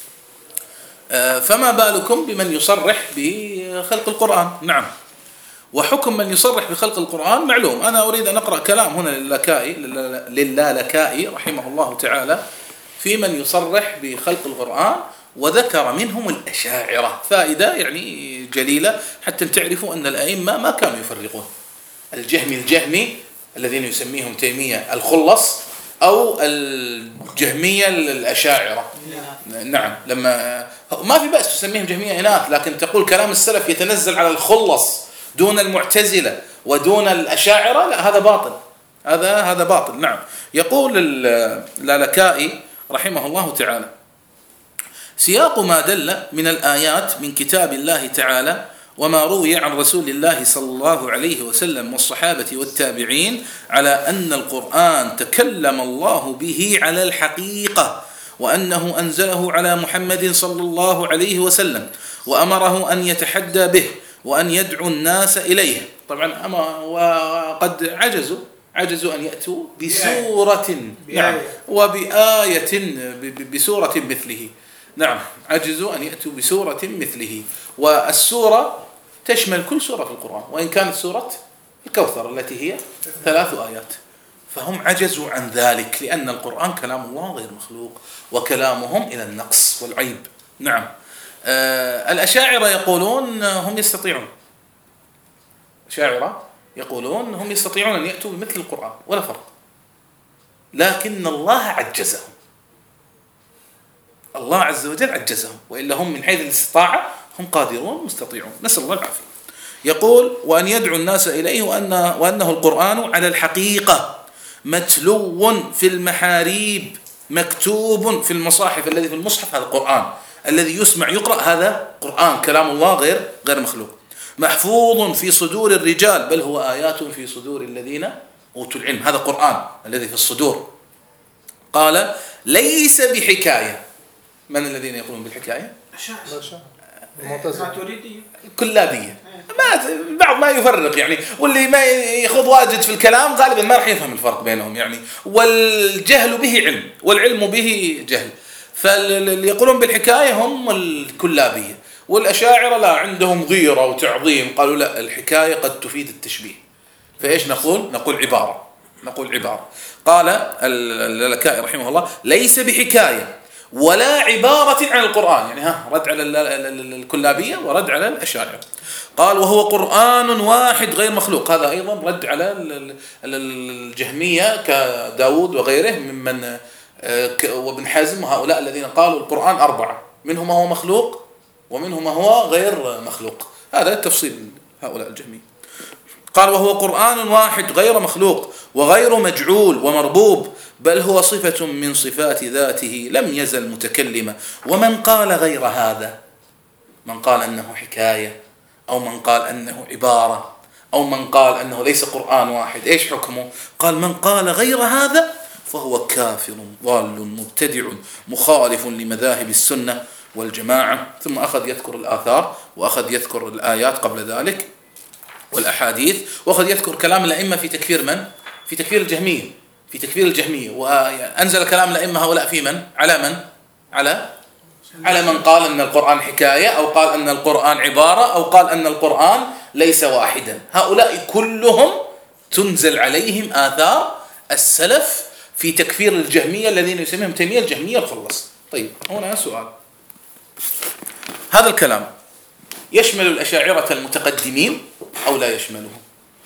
فما بالكم بمن يصرح بخلق القرآن؟ نعم. وحكم من يصرح بخلق القرآن معلوم. أنا أريد أن أقرأ كلام هنا للالكائي للالكائي رحمه الله تعالى في من يصرح بخلق القرآن، وذكر منهم الأشاعرة. فائدة يعني جليلة حتى تعرفوا أن الأئمة ما كانوا يفرقون. الجهمي الجهمي الذين يسميهم تيمية الخلص، أو الجهمية الأشاعرة. نعم، لما ما في بأس تسميهم جهمية إناث، لكن تقول كلام السلف يتنزل على الخلص دون المعتزلة ودون الأشاعرة، لا، هذا باطل، هذا هذا باطل. نعم. يقول الالكائي رحمه الله تعالى: سياق ما دل من الآيات من كتاب الله تعالى وما روي عن رسول الله صلى الله عليه وسلم والصحابة والتابعين على أن القرآن تكلم الله به على الحقيقة، وأنه أنزله على محمد صلى الله عليه وسلم، وأمره أن يتحدى به وأن يدعو الناس إليه. طبعا أما وقد عجزوا عجزوا أن يأتوا بسورة، نعم، وبآية بسورة مثله. نعم، عجزوا أن يأتوا بسورة مثله. والسورة تشمل كل سورة في القرآن، وإن كانت سورة الكوثر التي هي ثلاث آيات، فهم عجزوا عن ذلك لأن القرآن كلام الله غير مخلوق، وكلامهم إلى النقص والعيب. نعم. آه الأشاعرة يقولون هم يستطيعون، الأشاعرة يقولون هم يستطيعون أن يأتوا بمثل القرآن ولا فرق، لكن الله عجزهم، الله عز وجل عجزهم، وإلا هم من حيث الاستطاعة هم قادرون مستطيعون، نسأل الله العافية. يقول: وأن يدعو الناس إليه، وأن وأنه القرآن على الحقيقة متلو في المحاريب مكتوب في المصاحف، الذي في المصحف هذا القرآن الذي يسمع يقرأ، هذا قرآن كلام الله غير غير مخلوق، محفوظ في صدور الرجال، بل هو آيات في صدور الذين أوتوا العلم، هذا قرآن الذي في الصدور. قال: ليس بحكاية. من الذين يقولون بالحكاية؟ كلابية. ما بعض ما يفرق يعني، واللي ما يخوض واجد في الكلام غالبا ما راح يفهم الفرق بينهم يعني، والجهل به علم والعلم به جهل. فاللي يقولون بالحكاية هم الكلابية، والأشاعرة لا، عندهم غيرة وتعظيم، قالوا لا، الحكاية قد تفيد التشبيه. فإيش نقول؟ نقول عبارة نقول عبارة قال الالكائي رحمه الله: ليس بحكاية ولا عبارة عن القرآن. يعني ها رد على الكلابية ورد على الأشاعرة. قال: وهو قرآن واحد غير مخلوق. هذا أيضا رد على الجهمية كداود وغيره ممن وابن حزم وهؤلاء الذين قالوا القرآن أربعة، منهم هو مخلوق ومنهم هو غير مخلوق. هذا التفصيل هؤلاء الجهمية. قال: وهو قرآن واحد غير مخلوق وغير مجعول ومربوب، بل هو صفة من صفات ذاته لم يزل متكلمة. ومن قال غير هذا، من قال أنه حكاية، أو من قال أنه عبارة، أو من قال أنه ليس قرآن واحد، إيش حكمه؟ قال: من قال غير هذا فهو كافر ضال مبتدع مخالف لمذاهب السنة والجماعة. ثم أخذ يذكر الآثار، وأخذ يذكر الآيات قبل ذلك والأحاديث، وأخذ يذكر كلام الأئمة في تكفير من؟ في تكفير الجهمية، في تكفير الجهمية. وأنزل كلام الأئمة هؤلاء في من؟ على من؟ على على من قال أن القرآن حكاية، أو قال أن القرآن عبارة، أو قال أن القرآن ليس واحدا. هؤلاء كلهم تنزل عليهم آثار السلف في تكفير الجهمية الذين يسميهم تيمية الجهمية الخلص. طيب، هنا سؤال: هذا الكلام يشمل الأشاعرة المتقدمين أو لا يشملهم؟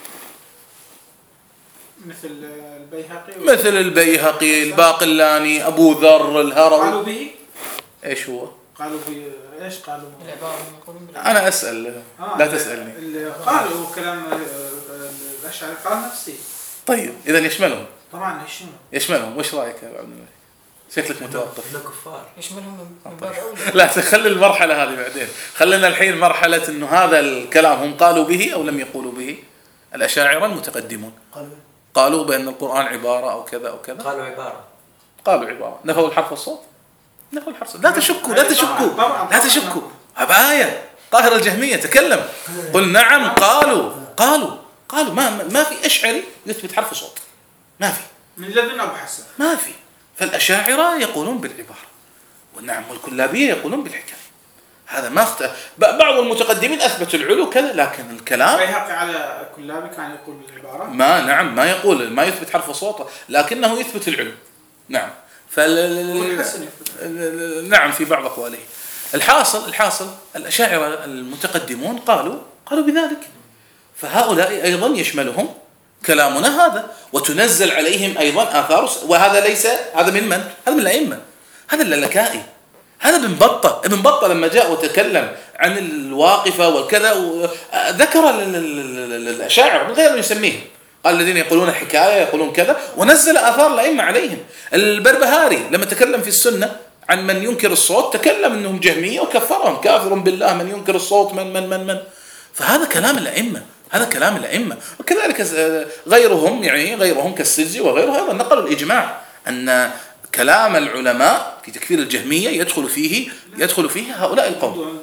مثل البيهقي مثل البيهقي، الباقلاني، أبو ذر، الهروي. قالوا به إيش هو؟ قالوا به إيش قالوا؟ أنا أسأل، آه لا تسألني. قالوا كلام الأشاعرة قال نفسي. طيب، إذا يشملهم؟ طبعا يشملهم. يشملهم. وش رأيك يا عبد الله؟ شكلك متوقف. إحنا كفار. يشملهم من باب أولى. لا، تخلي المرحلة هذه بعدين. خلينا الحين مرحلة إنه هذا الكلام هم قالوا به أو لم يقولوا به. الأشاعرة المتقدمون قالوا قالوا بأن القرآن عبارة أو كذا أو كذا. قالوا عبارة. قالوا عبارة. نفوا الحرف والصوت. نفوا الحرف. لا تشكوا لا تشكوا لا تشكوا. أباية طاهر الجهمية تكلم. قل نعم. قالوا قالوا قالوا ما ما في أشعري يثبت حرف صوت. ما في. من لدن أبو حسن. ما في. فالأشاعرة يقولون بالعبارة، والنعم والكلابية يقولون بالحكاية. هذا ما اخت... بعض المتقدمين أثبتوا العلو كذا، لكن الكلام بيهقي على كلابي كان يقول بالعبارة ما نعم ما يقول، ما يثبت حرف صوته، لكنه يثبت العلو. نعم فال... نعم في بعض أقواله. الحاصل الحاصل الأشاعرة المتقدمون قالوا قالوا بذلك، فهؤلاء أيضا يشملهم كلامنا هذا، وتنزل عليهم أيضا آثار. وهذا ليس هذا من من؟ هذا من الأئمة، هذا اللالكائي، هذا ابن بطة. ابن بطة لما جاء وتكلم عن الواقفة والكذا ذكر الأشاعرة من غير أن يسميهم، قال الذين يقولون حكاية يقولون كذا، ونزل آثار الأئمة عليهم. البربهاري لما تكلم في السنة عن من ينكر الصوت تكلم أنهم جهمية وكفرهم، كافر بالله من ينكر الصوت من من من من فهذا كلام الأئمة، هذا كلام الأئمة. وكذلك غيرهم، يعني غيرهم كالسجي وغيره أيضا نقلوا الإجماع أن كلام العلماء في تكفير الجهمية يدخل فيه يدخل فيه هؤلاء القوم.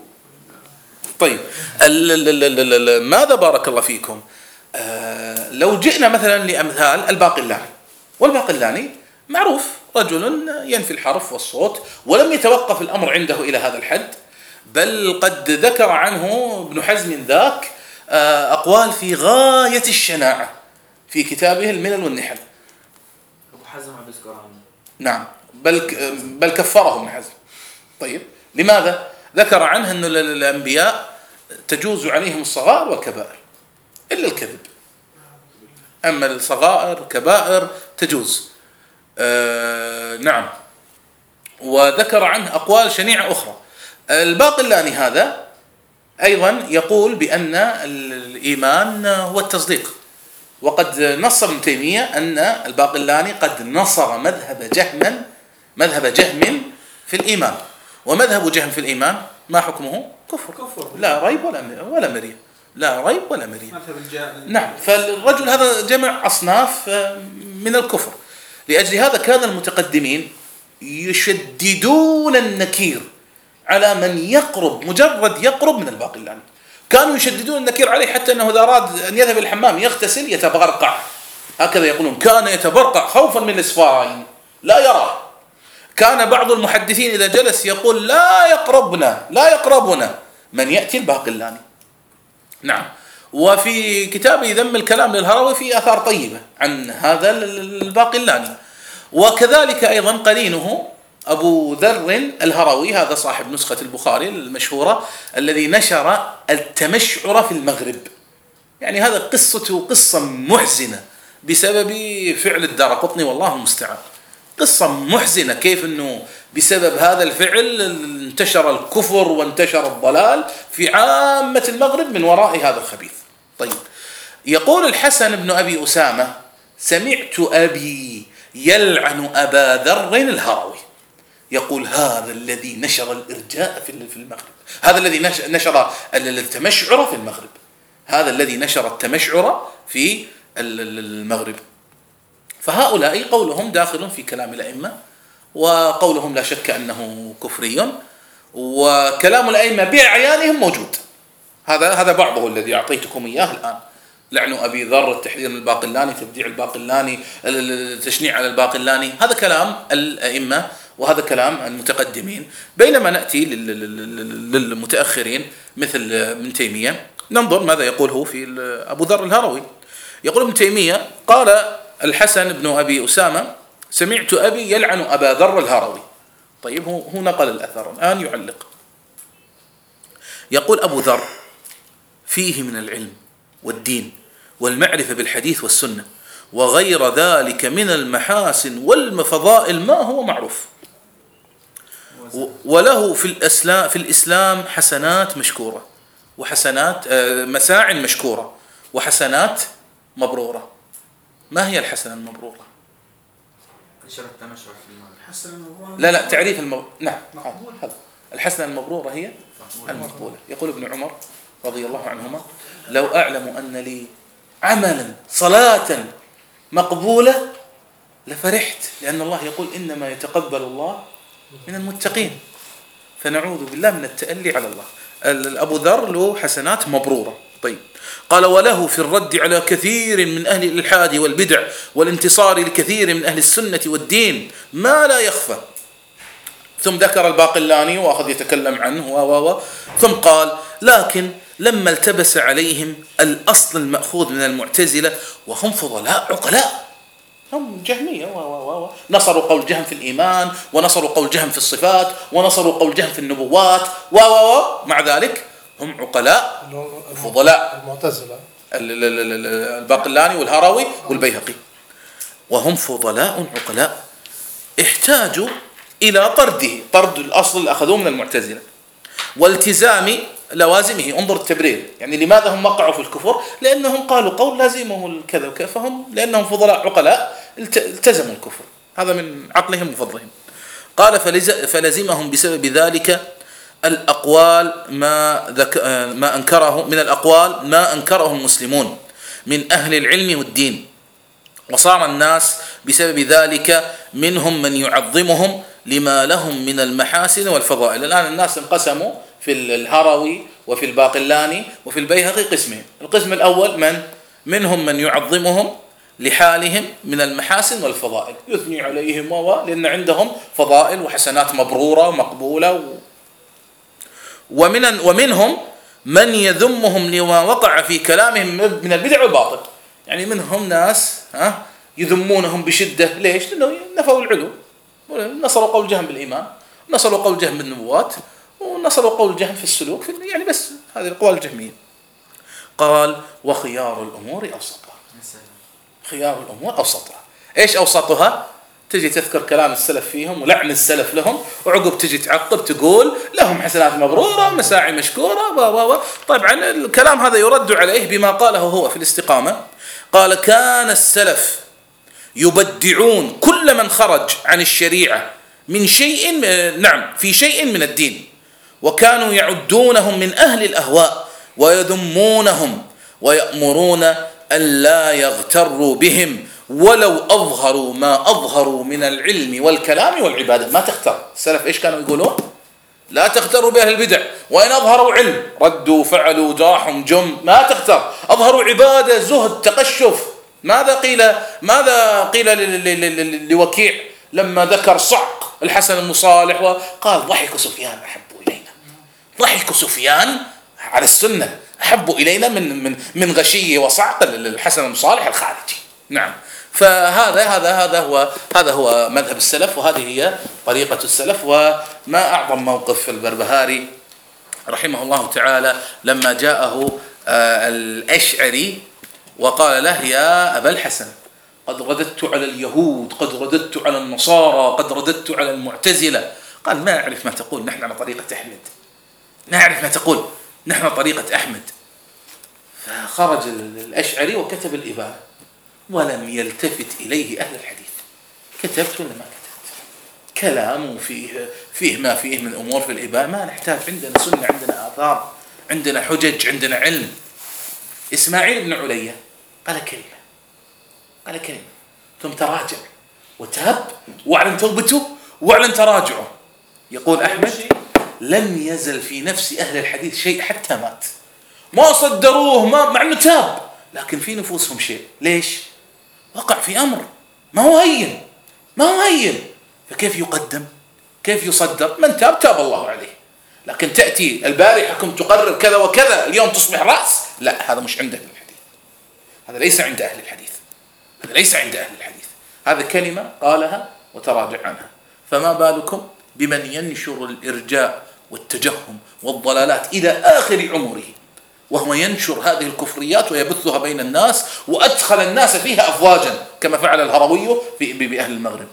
طيب ماذا بارك الله فيكم؟ آه لو جئنا مثلا لأمثال الباقلاني، والباقلاني معروف رجل ينفي الحرف والصوت، ولم يتوقف الأمر عنده إلى هذا الحد، بل قد ذكر عنه ابن حزم ذاك آه أقوال في غاية الشناعة في كتابه الملل والنحل. أبو حزم عم يذكر عنه. نعم بل بل كفره ابن حزم. طيب لماذا؟ ذكر عنه أن الأنبياء تجوز عليهم الصغائر والكبائر إلا الكذب، أما الصغائر كبائر تجوز. آه نعم. وذكر عنه أقوال شنيعة أخرى. الباقلاني هذا أيضا يقول بأن الإيمان هو التصديق، وقد نص ابن تيمية أن الباقلاني قد نصر مذهب جهم مذهب جهم في الإيمان. ومذهب جهم في الإيمان ما حكمه؟ كفر, كفر. لا ريب ولا ولا مريم، لا ريب ولا مريم. نعم. فالرجل هذا جمع أصناف من الكفر. لأجل هذا كان المتقدمين يشددون النكير على من يقرب، مجرد يقرب من الباقلاني، كانوا يشددون النكير عليه حتى أنه إذا أراد أن يذهب الحمام يغتسل يتبرقع، هكذا يقولون، كان يتبرقع خوفا من الإسفارين لا يراه. كان بعض المحدثين إذا جلس يقول لا يقربنا لا يقربنا من يأتي الباقلاني. نعم. وفي كتابه ذم الكلام للهروي في آثار طيبة عن هذا الباقلاني. وكذلك أيضا قرينه أبو ذر الهروي، هذا صاحب نسخة البخاري المشهورة الذي نشر التمشعر في المغرب. يعني هذا قصته قصة محزنة بسبب فعل الدارقطني والله المستعان، قصة محزنة كيف أنه بسبب هذا الفعل انتشر الكفر وانتشر الضلال في عامة المغرب من وراء هذا الخبيث. طيب يقول الحسن بن أبي أسامة سمعت أبي يلعن أبا ذر الهروي يقول هذا الذي نشر الإرجاء في المغرب، هذا الذي نشر التمشعر في المغرب، هذا الذي نشر التمشعر في المغرب. فهؤلاء قولهم داخل في كلام الأئمة، وقولهم لا شك أنه كفري، وكلام الأئمة بأعيانهم موجود. هذا هذا بعضه الذي أعطيتكم إياه الآن، لعن أبي ذر، التحذير من الباقلاني، تبديع الباقلاني، التشنيع على الباقلاني، هذا كلام الأئمة وهذا كلام المتقدمين. بينما نأتي للمتأخرين مثل ابن تيمية ننظر ماذا يقول هو في أبو ذر الهروي. يقول ابن تيمية قال الحسن بن أبي أسامة سمعت أبي يلعن أبا ذر الهروي. طيب هو, هو نقل الأثر الآن يعلق، يقول أبو ذر فيه من العلم والدين والمعرفة بالحديث والسنة وغير ذلك من المحاسن والفضائل ما هو معروف، وله في الإسلام, في الإسلام حسنات مشكورة وحسنات مساع مشكورة وحسنات مبرورة. ما هي الحسنة المبرورة؟ لا لا تعريف المبرورة. نعم هذا الحسنة المبرورة هي المقبولة. يقول ابن عمر رضي الله عنهما لو أعلم أن لي عملا صلاة مقبولة لفرحت، لأن الله يقول إنما يتقبل الله من المتقين، فنعوذ بالله من التألي على الله. أبو ذر له حسنات مبرورة طيب. قال وله في الرد على كثير من أهل الإلحاد والبدع والانتصار لكثير من أهل السنة والدين ما لا يخفى. ثم ذكر الباقلاني وأخذ يتكلم عنه و و ثم قال لكن لما التبس عليهم الأصل المأخوذ من المعتزلة وهم فضلاء عقلاء، هم جهمية و و و نصروا قول جهم في الإيمان، ونصروا قول جهم في الصفات، ونصروا قول جهم في النبوات و و مع ذلك هم عقلاء فضلاء. المعتزلة الباقلاني والهروي والبيهقي وهم فضلاء عقلاء احتاجوا إلى طرده، طرد الأصل اللي أخذوه من المعتزلة والتزام لوازمه. انظر التبرير، يعني لماذا هم وقعوا في الكفر؟ لأنهم قالوا قول لازمه الكذا وكذا، فهم لأنهم فضلاء عقلاء التزموا الكفر، هذا من عقلهم وفضلهم. قال فلزمهم بسبب ذلك الأقوال ما, ذك... ما أنكره من الأقوال ما أنكره المسلمون من أهل العلم والدين، وصار الناس بسبب ذلك منهم من يعظمهم لما لهم من المحاسن والفضائل. الآن الناس انقسموا في الهروي وفي الباقلاني وفي البيهقي قسمين. القسم الأول من منهم من يعظمهم لحالهم من المحاسن والفضائل، يثني عليهم و لأن عندهم فضائل وحسنات مبرورة ومقبولة و... ومن ومنهم من يذمهم لما وقع في كلامهم من البدع والباطل. يعني منهم ناس ها يذمونهم بشدة، ليش؟ لأنه نفوا العلو، نصروا قول جهم بالإيمان، نصروا قول جهم بالنبوات، ونصروا قول جهم في السلوك، يعني بس هذه الأقوال الجهمية. قال وخيار الأمور أوسطها، خيار الأمور أوسطها. إيش أوسطها؟ تجي تذكر كلام السلف فيهم ولعن السلف لهم، وعقب تجي تعقب تقول لهم حسنات مبرورة مساعي مشكورة و و طبعا الكلام هذا يرد عليه بما قاله هو في الاستقامة. قال كان السلف يبدعون كل من خرج عن الشريعة من شيء، نعم في شيء من الدين، وكانوا يعدونهم من أهل الأهواء ويذمونهم ويأمرون أن لا يغتروا بهم ولو أظهروا ما أظهروا من العلم والكلام والعبادة. ما تختار. السلف إيش كانوا يقولون؟ لا تختاروا بأهل البدع، وإن أظهروا علم ردوا فعلوا جاحهم جم، ما تختار. أظهروا عبادة زهد تقشف. ماذا قيل ماذا قيل لوكيع لما ذكر صعق الحسن المصالح وقال ضحك سفيان أحبوا إلينا، ضحك سفيان على السنة أحبوا إلينا من من من غشية وصعق الحسن المصالح الخارجي. نعم، فهذا هذا هذا هو هذا هو مذهب السلف، وهذه هي طريقة السلف. وما أعظم موقف البربهاري رحمه الله تعالى لما جاءه الأشعري وقال له يا أبا الحسن قد رددت على اليهود، قد رددت على النصارى، قد رددت على المعتزلة. قال ما أعرف ما تقول، نحن على طريقة أحمد. ما أعرف ما تقول، نحن على طريقة أحمد. فخرج الأشعري وكتب الإبانة ولم يلتفت إليه أهل الحديث. كتبت ولا ما كتبت؟ كلام فيه فيه ما فيه من أمور في الإبانة ما نحتاج. عندنا سنة، عندنا آثار، عندنا حجج، عندنا علم. إسماعيل بن عليا قال كلمة قال كلمة ثم تراجع وتاب واعلن توبته واعلن تراجعه. يقول أحمد لم يزل في نفس أهل الحديث شيء حتى مات، ما صدروه، ما مع أنه تاب، لكن في نفوسهم شيء. ليش؟ وقع في أمر ما هو هين، ما هو هين، فكيف يقدم؟ كيف يصدر؟ من تاب تاب الله عليه. لكن تأتي البارحة كنت تقرر كذا وكذا، اليوم تصبح رأس، لا، هذا مش عند أهل الحديث، هذا ليس عند أهل الحديث، هذا ليس عند أهل الحديث. هذا كلمة قالها وتراجع عنها. فما بالكم بمن ينشر الإرجاء والتجهم والضلالات إلى آخر عمره، وهو ينشر هذه الكفريات ويبثها بين الناس، وأدخل الناس فيها أفواجا كما فعل الهروي في بأهل المغرب.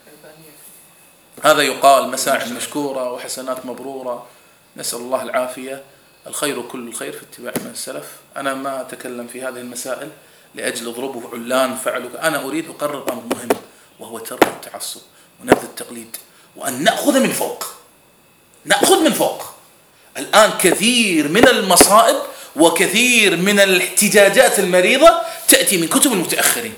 هذا يقال مساعي مشكورة وحسنات مبرورة، نسأل الله العافية. الخير كل الخير في اتباع من السلف. أنا ما أتكلم في هذه المسائل لأجل اضربه علان فعلوا، أنا أريد أقرر أمر مهم، وهو ترك التعصب ونبذ التقليد، وأن نأخذ من فوق، نأخذ من فوق. الآن كثير من المصائب وكثير من الاحتجاجات المريضة تأتي من كتب المتأخرين،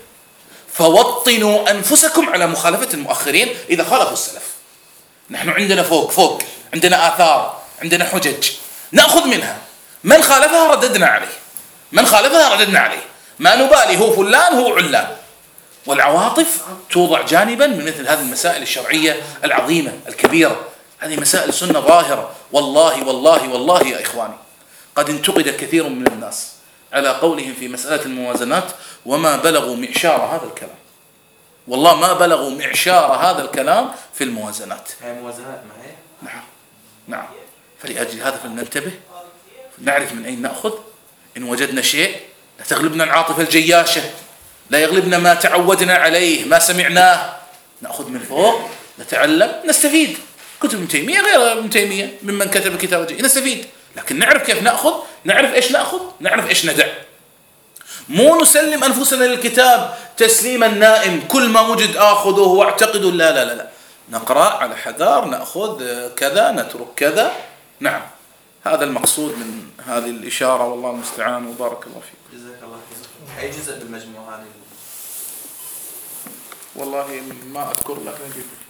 فوطنوا أنفسكم على مخالفة المؤخرين إذا خالفوا السلف. نحن عندنا فوق فوق، عندنا آثار، عندنا حجج، نأخذ منها، من خالفها رددنا عليه. من خالفها رددنا عليه، ما نبالي هو فلان هو علان. والعواطف توضع جانبا من مثل هذه المسائل الشرعية العظيمة الكبيرة. هذه مسائل سنة ظاهرة. والله والله والله يا إخواني قد انتقد كثير من الناس على قولهم في مسألة الموازنات وما بلغوا معشار هذا الكلام. والله ما بلغوا معشار هذا الكلام في الموازنات. هي موازنات ما هي؟ نعم نعم. فلأجل هذا فلننتبه، نعرف من أين نأخذ. إن وجدنا شيء لا تغلبنا العاطفة الجياشة، لا يغلبنا ما تعودنا عليه ما سمعناه، نأخذ من فوق، نتعلم، نستفيد. كتب ابن تيمية غير ابن تيمية ممن كتب كتاب جيد، نستفيد، لكن نعرف كيف نأخذ، نعرف إيش نأخذ، نعرف إيش ندع. مو نسلم أنفسنا للكتاب تسليم النائم، كل ما وجد آخذه واعتقده. لا لا لا لا، نقرأ على حذر، نأخذ كذا نترك كذا. نعم، هذا المقصود من هذه الإشارة، والله المستعان وبارك الله فيك. جزاك الله خير. أي جزء بالمجموعة هذه؟ والله ما أذكر لك نجيب